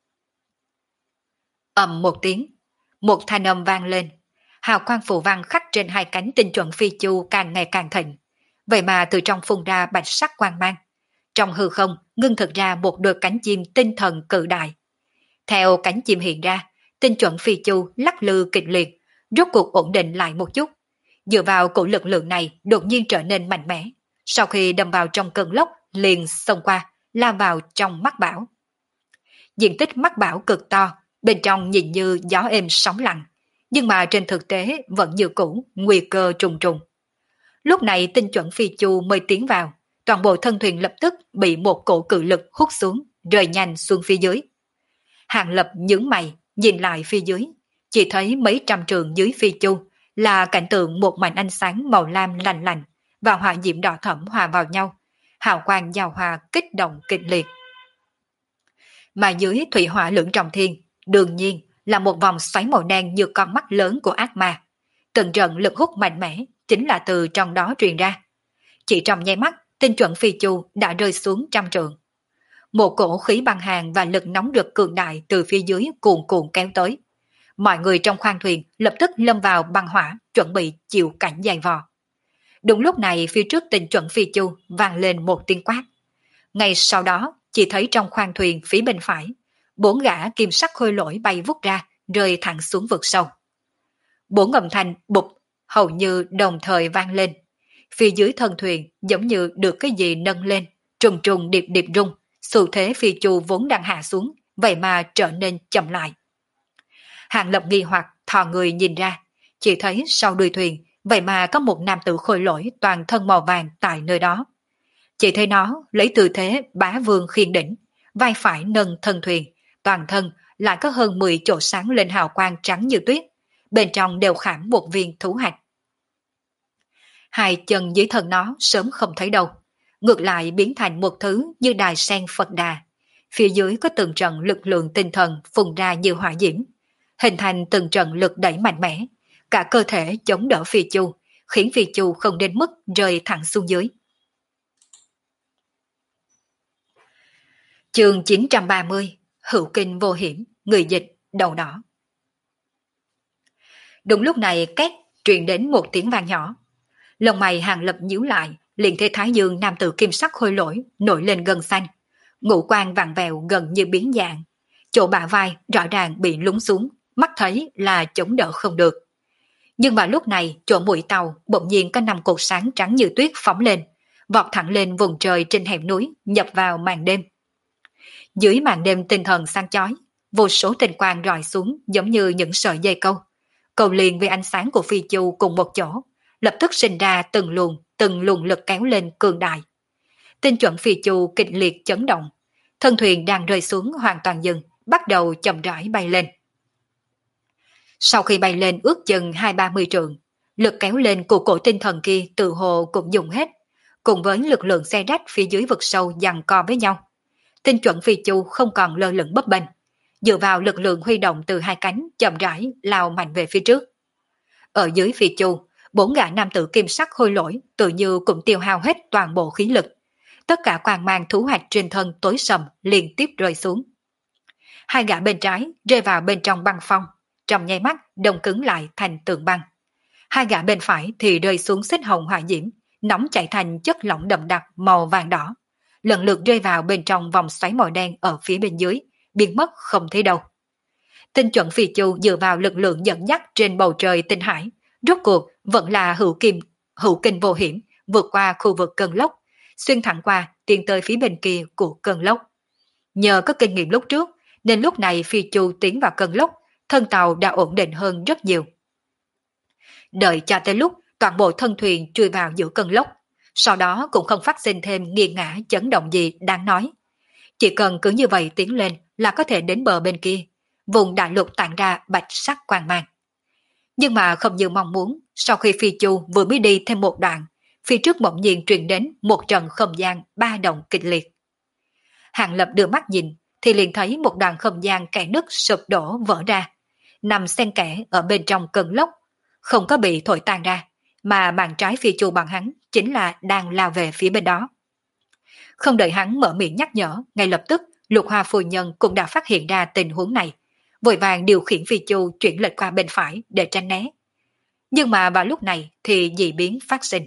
Ầm một tiếng, một thanh âm vang lên, hào quang phù văn khắc trên hai cánh tinh chuẩn phi chu càng ngày càng thịnh, vậy mà từ trong phun ra bạch sắc quang mang. Trong hư không ngưng thực ra một đôi cánh chim tinh thần cự đại. Theo cánh chim hiện ra, tinh chuẩn phi chu lắc lư kịch liệt, rốt cuộc ổn định lại một chút. Dựa vào cổ lực lượng này đột nhiên trở nên mạnh mẽ. Sau khi đâm vào trong cơn lốc liền xông qua, lao vào trong mắt bão. Diện tích mắt bão cực to, bên trong nhìn như gió êm sóng lặng, nhưng mà trên thực tế vẫn như cũ, nguy cơ trùng trùng. Lúc này tinh chuẩn phi chu mới tiến vào, toàn bộ thân thuyền lập tức bị một cổ cự lực hút xuống, rơi nhanh xuống phía dưới. Hàng Lập nhướng mày, nhìn lại phía dưới, chỉ thấy mấy trăm trường dưới phi chu là cảnh tượng một mảnh ánh sáng màu lam lạnh lạnh và hỏa diễm đỏ thẫm hòa vào nhau, hào quang giao hòa kích động kịch liệt. Mà dưới thủy hỏa lưỡng trọng thiên, đương nhiên là một vòng xoáy màu đen như con mắt lớn của ác ma. Từng trận lực hút mạnh mẽ chính là từ trong đó truyền ra. Chỉ trong nháy mắt, tinh chuẩn phi chu đã rơi xuống trăm trượng. Một cổ khí băng hàng và lực nóng rực cường đại từ phía dưới cuồn cuộn kéo tới. Mọi người trong khoang thuyền lập tức lâm vào băng hỏa, chuẩn bị chịu cảnh dày vò. Đúng lúc này phía trước tinh chuẩn phi chu vang lên một tiếng quát. Ngay sau đó, chỉ thấy trong khoang thuyền phía bên phải, 4 gã kim sắc khôi lỗi bay vút ra, rơi thẳng xuống vực sâu. 4 âm thanh bụp hầu như đồng thời vang lên. Phía dưới thân thuyền giống như được cái gì nâng lên, trùng trùng điệp điệp rung, xu thế phi chu vốn đang hạ xuống, vậy mà trở nên chậm lại. Hàng Lập nghi hoặc thò người nhìn ra, chỉ thấy sau đuôi thuyền, vậy mà có một nam tử khôi lỗi toàn thân màu vàng tại nơi đó. Chỉ thấy nó lấy tư thế bá vương khiên đỉnh, vai phải nâng thân thuyền, toàn thân lại có hơn 10 chỗ sáng lên hào quang trắng như tuyết, bên trong đều khảm một viên thú hạch. Hai chân dưới thân nó sớm không thấy đâu, ngược lại biến thành một thứ như đài sen Phật Đà. Phía dưới có từng trận lực lượng tinh thần phun ra như hỏa diễm, hình thành từng trận lực đẩy mạnh mẽ, cả cơ thể chống đỡ phi chu, khiến phi chu không đến mức rơi thẳng xuống dưới. Chương 930, Hữu Kinh Vô Hiểm, người dịch, đầu đỏ. Đúng lúc này két truyền đến một tiếng vang nhỏ. Lông mày Hàng Lập nhíu lại, liền thấy Thái Dương nam tử kim sắc khôi lỗi nổi lên gần xanh, ngũ quan vặn vẹo gần như biến dạng, chỗ bả vai rõ ràng bị lún xuống, mắt thấy là chống đỡ không được. Nhưng mà lúc này chỗ mũi tàu bỗng nhiên có 5 cột sáng trắng như tuyết phóng lên, vọt thẳng lên vùng trời trên hẻm núi, nhập vào màn đêm. Dưới màn đêm tinh thần sáng chói, vô số tinh quang rọi xuống giống như những sợi dây câu, cầu liền với ánh sáng của phi chu cùng một chỗ, lập tức sinh ra từng luồng lực kéo lên cường đại. Tinh chuẩn phi chu kịch liệt chấn động, thân thuyền đang rơi xuống hoàn toàn dừng, bắt đầu chậm rãi bay lên. Sau khi bay lên ước chừng 20-30 trượng, lực kéo lên của cổ tinh thần kia tự hồ cũng dùng hết, cùng với lực lượng xe rách phía dưới vực sâu giằng co với nhau. Tinh chuẩn phi chu không còn lơ lửng bấp bênh, dựa vào lực lượng huy động từ hai cánh chậm rãi lao mạnh về phía trước. Ở dưới phi chu, 4 gã nam tử kim sắc khôi lỗi tự như cũng tiêu hao hết toàn bộ khí lực. Tất cả quang mang thú hoạch trên thân tối sầm liên tiếp rơi xuống. Hai gã bên trái rơi vào bên trong băng phong, trong nháy mắt đông cứng lại thành tượng băng. Hai gã bên phải thì rơi xuống xích hồng hỏa diễm, nóng chảy thành chất lỏng đậm đặc màu vàng đỏ, lần lượt rơi vào bên trong vòng xoáy màu đen ở phía bên dưới, biến mất không thấy đâu. Tinh chuẩn phi chu dựa vào lực lượng dẫn dắt trên bầu trời tinh hải, rốt cuộc vẫn là hữu kinh vô hiểm, vượt qua khu vực cơn lốc, xuyên thẳng qua tiến tới phía bên kia của cơn lốc. Nhờ có kinh nghiệm lúc trước, nên lúc này phi chu tiến vào cơn lốc, thân tàu đã ổn định hơn rất nhiều. Đợi cho tới lúc toàn bộ thân thuyền chui vào giữa cơn lốc, sau đó cũng không phát sinh thêm nghiêng ngã chấn động gì đáng nói. Chỉ cần cứ như vậy tiến lên là có thể đến bờ bên kia, vùng đại lục tản ra bạch sắc quang mang. Nhưng mà không như mong muốn, sau khi phi chu vừa mới đi thêm một đoạn, phía trước bỗng nhiên truyền đến một trận không gian ba động kịch liệt. Hàng Lập đưa mắt nhìn, thì liền thấy một đoạn không gian kẽ nứt sụp đổ vỡ ra, nằm xen kẽ ở bên trong cơn lốc, không có bị thổi tan ra, mà bàn trái phi chu bằng hắn chính là đang lao về phía bên đó. Không đợi hắn mở miệng nhắc nhở, ngay lập tức Lục Hoa phu nhân cũng đã phát hiện ra tình huống này, vội vàng điều khiển phi chu chuyển lệch qua bên phải để tránh né. Nhưng mà vào lúc này thì dị biến phát sinh.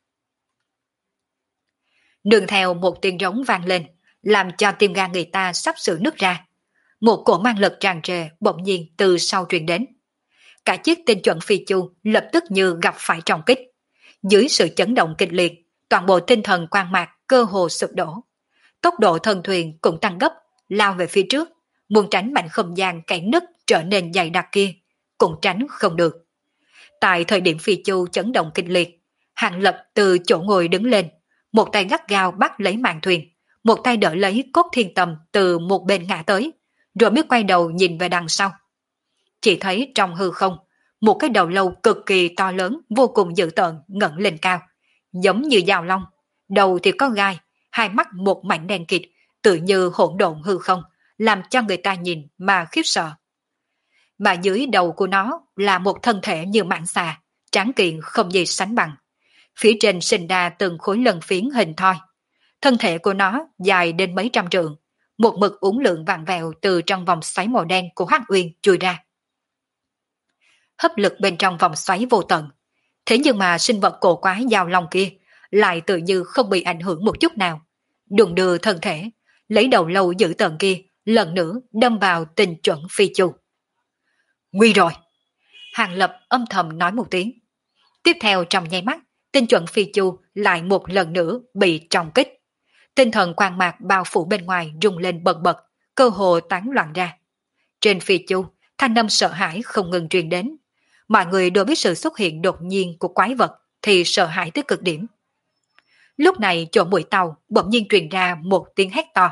Nương theo một tiếng rống vang lên, làm cho tim gan người ta sắp sửa nứt ra. Một cổ mang lực tràn trề bỗng nhiên từ sau truyền đến. Cả chiếc tinh chuẩn phi chu lập tức như gặp phải trọng kích. Dưới sự chấn động kịch liệt, toàn bộ tinh thần quang mạc cơ hồ sụp đổ. Tốc độ thân thuyền cũng tăng gấp, lao về phía trước, muốn tránh mảnh không gian kẽ nứt trở nên dày đặc kia, cũng tránh không được. Tại thời điểm phi chu chấn động kịch liệt, Hàng Lập từ chỗ ngồi đứng lên, một tay gắt gao bắt lấy màn thuyền, một tay đỡ lấy cốt thiên tầm từ một bên ngã tới, rồi mới quay đầu nhìn về đằng sau. Chỉ thấy trong hư không, một cái đầu lâu cực kỳ to lớn, vô cùng dữ tợn ngẩng lên cao, giống như dao long, đầu thì có gai, hai mắt một mảnh đen kịt, tự như hỗn độn hư không, làm cho người ta nhìn mà khiếp sợ. Mà dưới đầu của nó là một thân thể như mãng xà, tráng kiện không gì sánh bằng. Phía trên sinh ra từng khối lân phiến hình thoi. Thân thể của nó dài đến mấy trăm trượng, một mực uốn lượn vặn vẹo từ trong vòng xoáy màu đen của Hắc Uyên chui ra. Hấp lực bên trong vòng xoáy vô tận. Thế nhưng mà sinh vật cổ quái giao long kia lại tự như không bị ảnh hưởng một chút nào. Đùng đưa thân thể, lấy đầu lâu dữ tợn kia lần nữa đâm vào tinh chuẩn phi chu. Nguy rồi! Hàng Lập âm thầm nói một tiếng. Tiếp theo trong nháy mắt, tinh chuẩn phi chu lại một lần nữa bị trọng kích. Tinh thần quang mạc bao phủ bên ngoài rung lên bần bật, cơ hồ tán loạn ra. Trên phi chu, thanh âm sợ hãi không ngừng truyền đến. Mọi người đối với sự xuất hiện đột nhiên của quái vật thì sợ hãi tới cực điểm. Lúc này chỗ mũi tàu bỗng nhiên truyền ra một tiếng hét to.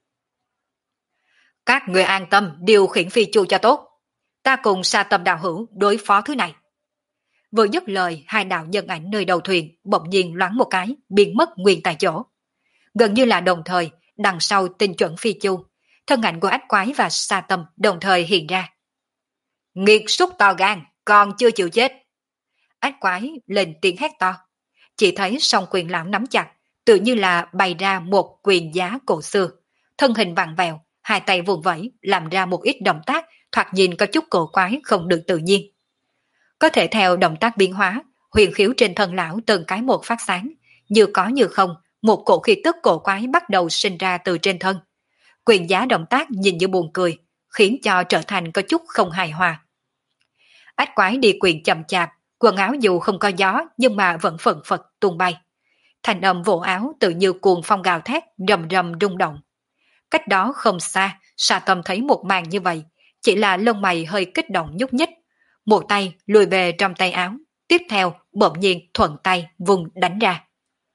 Các người an tâm điều khiển phi chu cho tốt. Ta cùng Sa Tâm đạo hữu đối phó thứ này. Vừa dứt lời, hai đạo nhân ảnh nơi đầu thuyền bỗng nhiên loáng một cái, biến mất nguyên tại chỗ. Gần như là đồng thời, đằng sau tinh chuẩn phi chu, thân ảnh của Ách Quái và Sa Tâm đồng thời hiện ra. Nghiệt súc to gan, còn chưa chịu chết. Ách Quái lên tiếng hét to. Chỉ thấy song quyền lão nắm chặt, tự như là bày ra một quyền giá cổ xưa. Thân hình vặn vẹo, hai tay vùng vẫy, làm ra một ít động tác, thoạt nhìn có chút cổ quái không được tự nhiên. Có thể theo động tác biến hóa, huyền khiếu trên thân lão từng cái một phát sáng, như có như không, một cổ khí tức cổ quái bắt đầu sinh ra từ trên thân. Quyền giá động tác nhìn như buồn cười, khiến cho trở thành có chút không hài hòa. Ách Quái đi quyền chậm chạp, quần áo dù không có gió nhưng mà vẫn phần phật tung bay. Thành âm vỗ áo tự như cuồng phong gào thét, rầm rầm rung động. Cách đó không xa, Sa Tâm thấy một màn như vậy, chỉ là lông mày hơi kích động nhúc nhích. Một tay lùi về trong tay áo, tiếp theo bỗng nhiên thuận tay vùng đánh ra.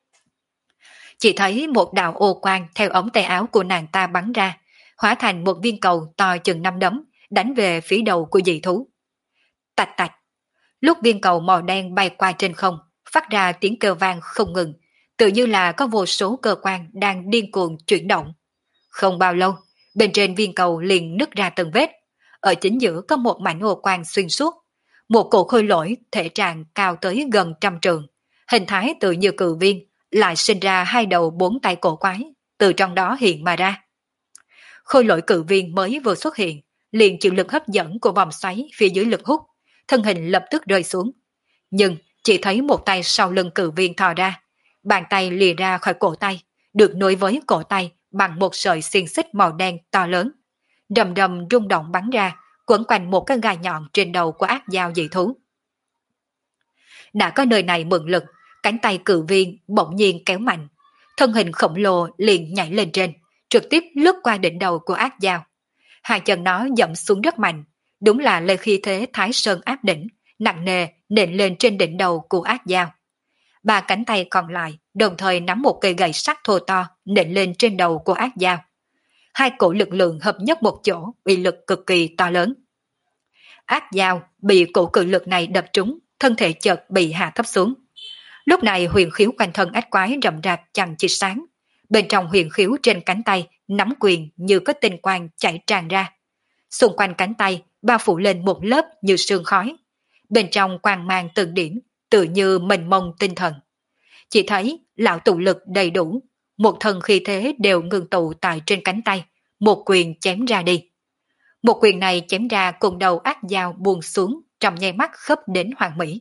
Chỉ thấy một đạo ô quang theo ống tay áo của nàng ta bắn ra, hóa thành một viên cầu to chừng 5 đấm, đánh về phía đầu của dị thú. Tạch tạch, lúc viên cầu màu đen bay qua trên không, phát ra tiếng kêu vang không ngừng, tự như là có vô số cơ quan đang điên cuồng chuyển động. Không bao lâu, bên trên viên cầu liền nứt ra từng vết, ở chính giữa có một mảnh ô quang xuyên suốt, một cổ khôi lỗi thể trạng cao tới gần 100 trượng, hình thái tự như cự viên, lại sinh ra hai đầu bốn tay cổ quái, từ trong đó hiện mà ra. Khôi lỗi cự viên mới vừa xuất hiện, liền chịu lực hấp dẫn của vòng xoáy phía dưới lực hút, thân hình lập tức rơi xuống. Nhưng chỉ thấy một tay sau lưng cự viên thò ra, bàn tay lìa ra khỏi cổ tay, được nối với cổ tay bằng một sợi xiềng xích màu đen to lớn. Đầm đầm rung động bắn ra, quấn quanh một cái gai nhọn trên đầu của ác dao dị thú. Đã có nơi này mượn lực, cánh tay cự viên bỗng nhiên kéo mạnh, thân hình khổng lồ liền nhảy lên trên, trực tiếp lướt qua đỉnh đầu của ác dao. Hai chân nó dẫm xuống rất mạnh, đúng là lời khí thế Thái Sơn áp đỉnh, nặng nề nện lên trên đỉnh đầu của ác dao. Ba cánh tay còn lại đồng thời nắm một cây gậy sắt thô to nện lên trên đầu của ác dao. Hai cổ lực lượng hợp nhất một chỗ, uy lực cực kỳ to lớn. Ác dao bị cổ cự lực này đập trúng, thân thể chợt bị hạ thấp xuống. Lúc này huyền khiếu quanh thân ách quái rậm rạp chẳng chịt sáng. Bên trong huyền khiếu trên cánh tay nắm quyền như có tinh quang chảy tràn ra. Xung quanh cánh tay bao phủ lên một lớp như sương khói. Bên trong quang mang từng điểm, tự như mênh mông tinh thần. Chỉ thấy lão tụ lực đầy đủ, một thần khí thế đều ngừng tụ tại trên cánh tay, một quyền chém ra đi. Một quyền này chém ra cùng đầu ác dao buông xuống, trong nháy mắt khớp đến hoàn mỹ.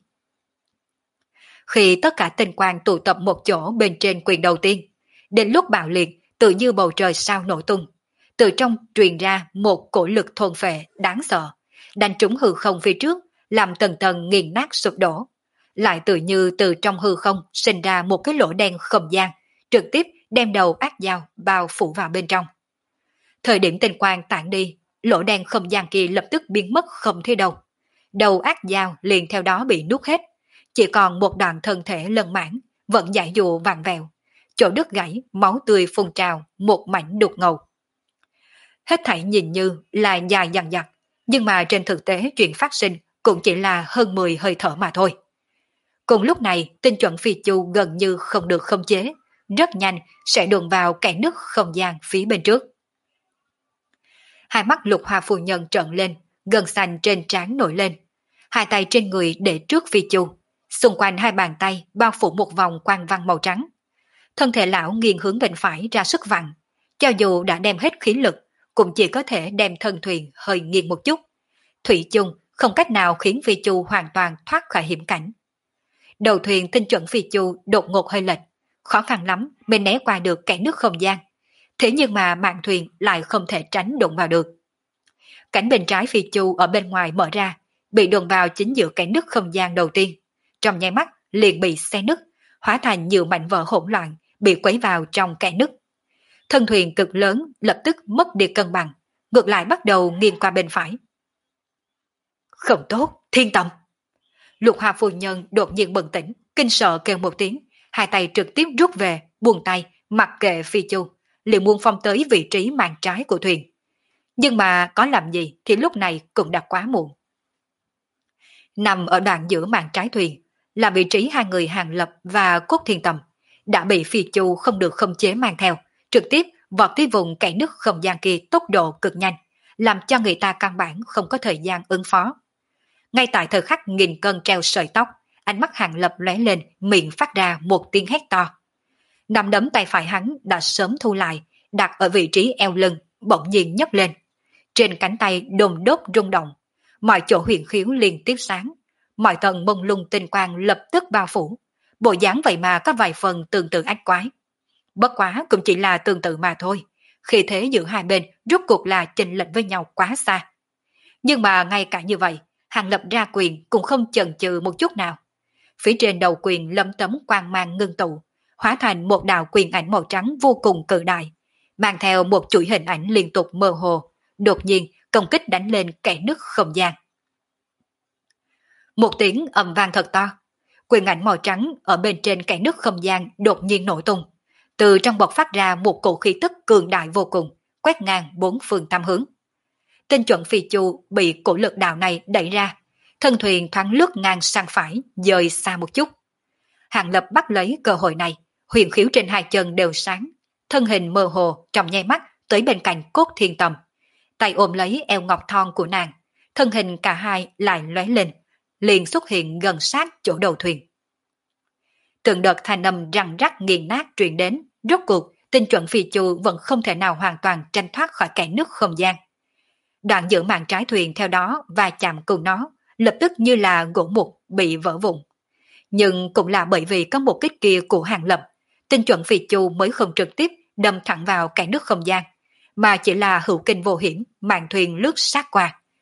Khi tất cả tinh quang tụ tập một chỗ bên trên quyền đầu tiên, đến lúc bạo liệt tự như bầu trời sao nổ tung, từ trong truyền ra một cổ lực thôn phệ đáng sợ, đánh trúng hư không phía trước, làm tầng tầng nghiền nát sụp đổ. Lại tự như từ trong hư không sinh ra một cái lỗ đen không gian, trực tiếp đem đầu ác dao bao phủ vào bên trong. Thời điểm tinh quang tản đi, lỗ đen không gian kia lập tức biến mất không thấy đâu. Đầu ác dao liền theo đó bị nuốt hết, chỉ còn một đoạn thân thể lân mãn, vẫn giải dụ vàng vẹo. Chỗ đứt gãy, máu tươi phun trào, một mảnh đục ngầu. Hết thảy nhìn như là dài dằng dặc, nhưng mà trên thực tế chuyện phát sinh cũng chỉ là hơn 10 hơi thở mà thôi. Cùng lúc này, tinh chuẩn phi chu gần như không được khống chế, rất nhanh sẽ đụng vào kẽ nứt không gian phía bên trước. Hai mắt Lục Hoa phu nhân trợn lên, gân xanh trên trán nổi lên. Hai tay trên người để trước phi chu, xung quanh hai bàn tay bao phủ một vòng quang văn màu trắng. Thân thể lão nghiêng hướng bên phải ra sức vặn, cho dù đã đem hết khí lực, cũng chỉ có thể đem thân thuyền hơi nghiêng một chút. Thủy chung không cách nào khiến phi chu hoàn toàn thoát khỏi hiểm cảnh. Đầu thuyền tinh chuẩn phi chu đột ngột hơi lệch, khó khăn lắm mới né qua được kẽ nước không gian. Thế nhưng mà mạn thuyền lại không thể tránh đụng vào được. Cánh bên trái phi chu ở bên ngoài mở ra, bị đụng vào chính giữa kẽ nước không gian đầu tiên. Trong nháy mắt liền bị xé nứt, hóa thành nhiều mảnh vỡ hỗn loạn, bị quấy vào trong kẽ nứt. Thân thuyền cực lớn lập tức mất đi cân bằng, ngược lại bắt đầu nghiêng qua bên phải. Không tốt, thiên tâm! Lục Hoa phu nhân đột nhiên bừng tỉnh, kinh sợ kêu một tiếng, hai tay trực tiếp rút về, buông tay, mặc kệ phi chu, liền muốn phong tới vị trí màn trái của thuyền. Nhưng mà có làm gì thì lúc này cũng đã quá muộn. Nằm ở đoạn giữa màn trái thuyền là vị trí hai người Hàng Lập và Cốt Thiên Tầm, đã bị phi chu không được khống chế mang theo, trực tiếp vọt tới vùng kẽ nứt không gian kia tốc độ cực nhanh, làm cho người ta căn bản không có thời gian ứng phó. Ngay tại thời khắc nghìn cân treo sợi tóc, ánh mắt Hàng Lập lóe lên, miệng phát ra một tiếng hét to. Nắm đấm tay phải hắn đã sớm thu lại, đặt ở vị trí eo lưng, bỗng nhiên nhấc lên. Trên cánh tay đùng đốt rung động, mọi chỗ huyền khiếu liên tiếp sáng, mọi tầng mông lung tinh quang lập tức bao phủ. Bộ dáng vậy mà có vài phần tương tự ách quái. Bất quá cũng chỉ là tương tự mà thôi, khi thế giữa hai bên rốt cuộc là chênh lệch với nhau quá xa. Nhưng mà ngay cả như vậy, Hàng Lập ra quyền cũng không chần chừ một chút nào. Phía trên đầu quyền lấm tấm quang mang ngưng tụ, hóa thành một đạo quyền ảnh màu trắng vô cùng cự đại, mang theo một chuỗi hình ảnh liên tục mơ hồ, đột nhiên công kích đánh lên kẽ nứt không gian. Một tiếng ầm vang thật to, quyền ảnh màu trắng ở bên trên kẽ nứt không gian đột nhiên nổ tung, từ trong bộc phát ra một cổ khí tức cường đại vô cùng, quét ngang bốn phương tám hướng. Tinh chuẩn phi chu bị cổ lực đạo này đẩy ra, thân thuyền thoáng lướt ngang sang phải, dời xa một chút. Hàng Lập bắt lấy cơ hội này, huyền khiếu trên hai chân đều sáng, thân hình mơ hồ trong nháy mắt tới bên cạnh Cốt Thiên Tầm, tay ôm lấy eo ngọc thon của nàng, thân hình cả hai lại lóe lên, liền xuất hiện gần sát chỗ đầu thuyền. Từng đợt thanh âm răng rắc nghiền nát truyền đến, rốt cuộc tinh chuẩn phi chu vẫn không thể nào hoàn toàn tranh thoát khỏi kẽ nứt không gian. Đoạn giữa màn trái thuyền theo đó và chạm cùng nó, lập tức như là gỗ mục bị vỡ vụn. Nhưng cũng là bởi vì có một kích kia của Hàng Lập, tinh chuẩn phi chu mới không trực tiếp đâm thẳng vào kẽ nứt không gian, mà chỉ là hữu kinh vô hiểm, màn thuyền lướt sát qua.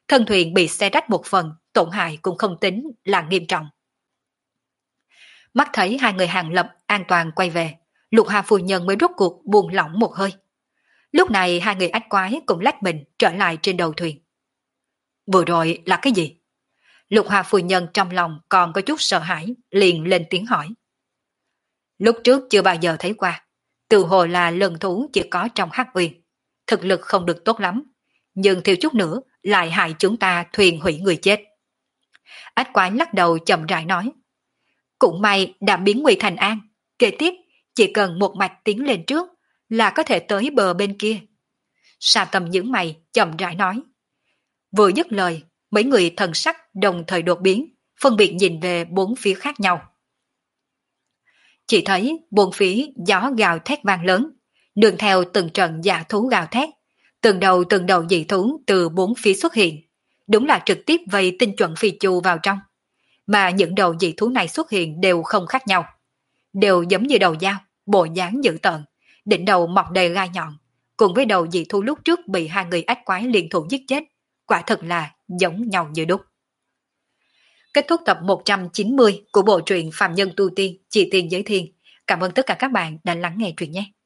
thân thuyền bị xe rách một phần, tổn hại cũng không tính là nghiêm trọng. Mắt thấy hai người Hàng Lập an toàn quay về, Lục Hà phu nhân mới rút cuộc buông lỏng một hơi. Lúc này hai người ách quái cũng lách mình trở lại trên đầu thuyền. Vừa rồi là cái gì? Lục Hà phu nhân trong lòng còn có chút sợ hãi, liền lên tiếng hỏi. Lúc trước chưa bao giờ thấy qua, từ hồi là lần thú chỉ có trong Hắc Uyên, thực lực không được tốt lắm, nhưng thiếu chút nữa lại hại chúng ta thuyền hủy người chết. Ách quái lắc đầu chậm rãi nói. Cũng may đã biến nguy thành an, kế tiếp chỉ cần một mạch tiến lên trước là có thể tới bờ bên kia. Sa Tâm nhướng mày chậm rãi nói. Vừa dứt lời, mấy người thần sắc đồng thời đột biến, phân biệt nhìn về bốn phía khác nhau. Chỉ thấy bốn phía gió gào thét vang lớn, nương theo từng trận dạ thú gào thét, từng đầu dị thú từ bốn phía xuất hiện, đúng là trực tiếp vây tinh chuẩn phi chu vào trong. Mà những đầu dị thú này xuất hiện đều không khác nhau, đều giống như đầu dao, bộ dáng dữ tợn, đỉnh đầu mọc đầy gai nhọn, cùng với đầu dị thú lúc trước bị hai người ách quái liên thủ giết chết, quả thật là giống nhau như đúc. Kết thúc tập 190 của bộ truyện Phàm Nhân Tu Tiên, Chỉ Tiên Giới Thiên. Cảm ơn tất cả các bạn đã lắng nghe truyện nhé.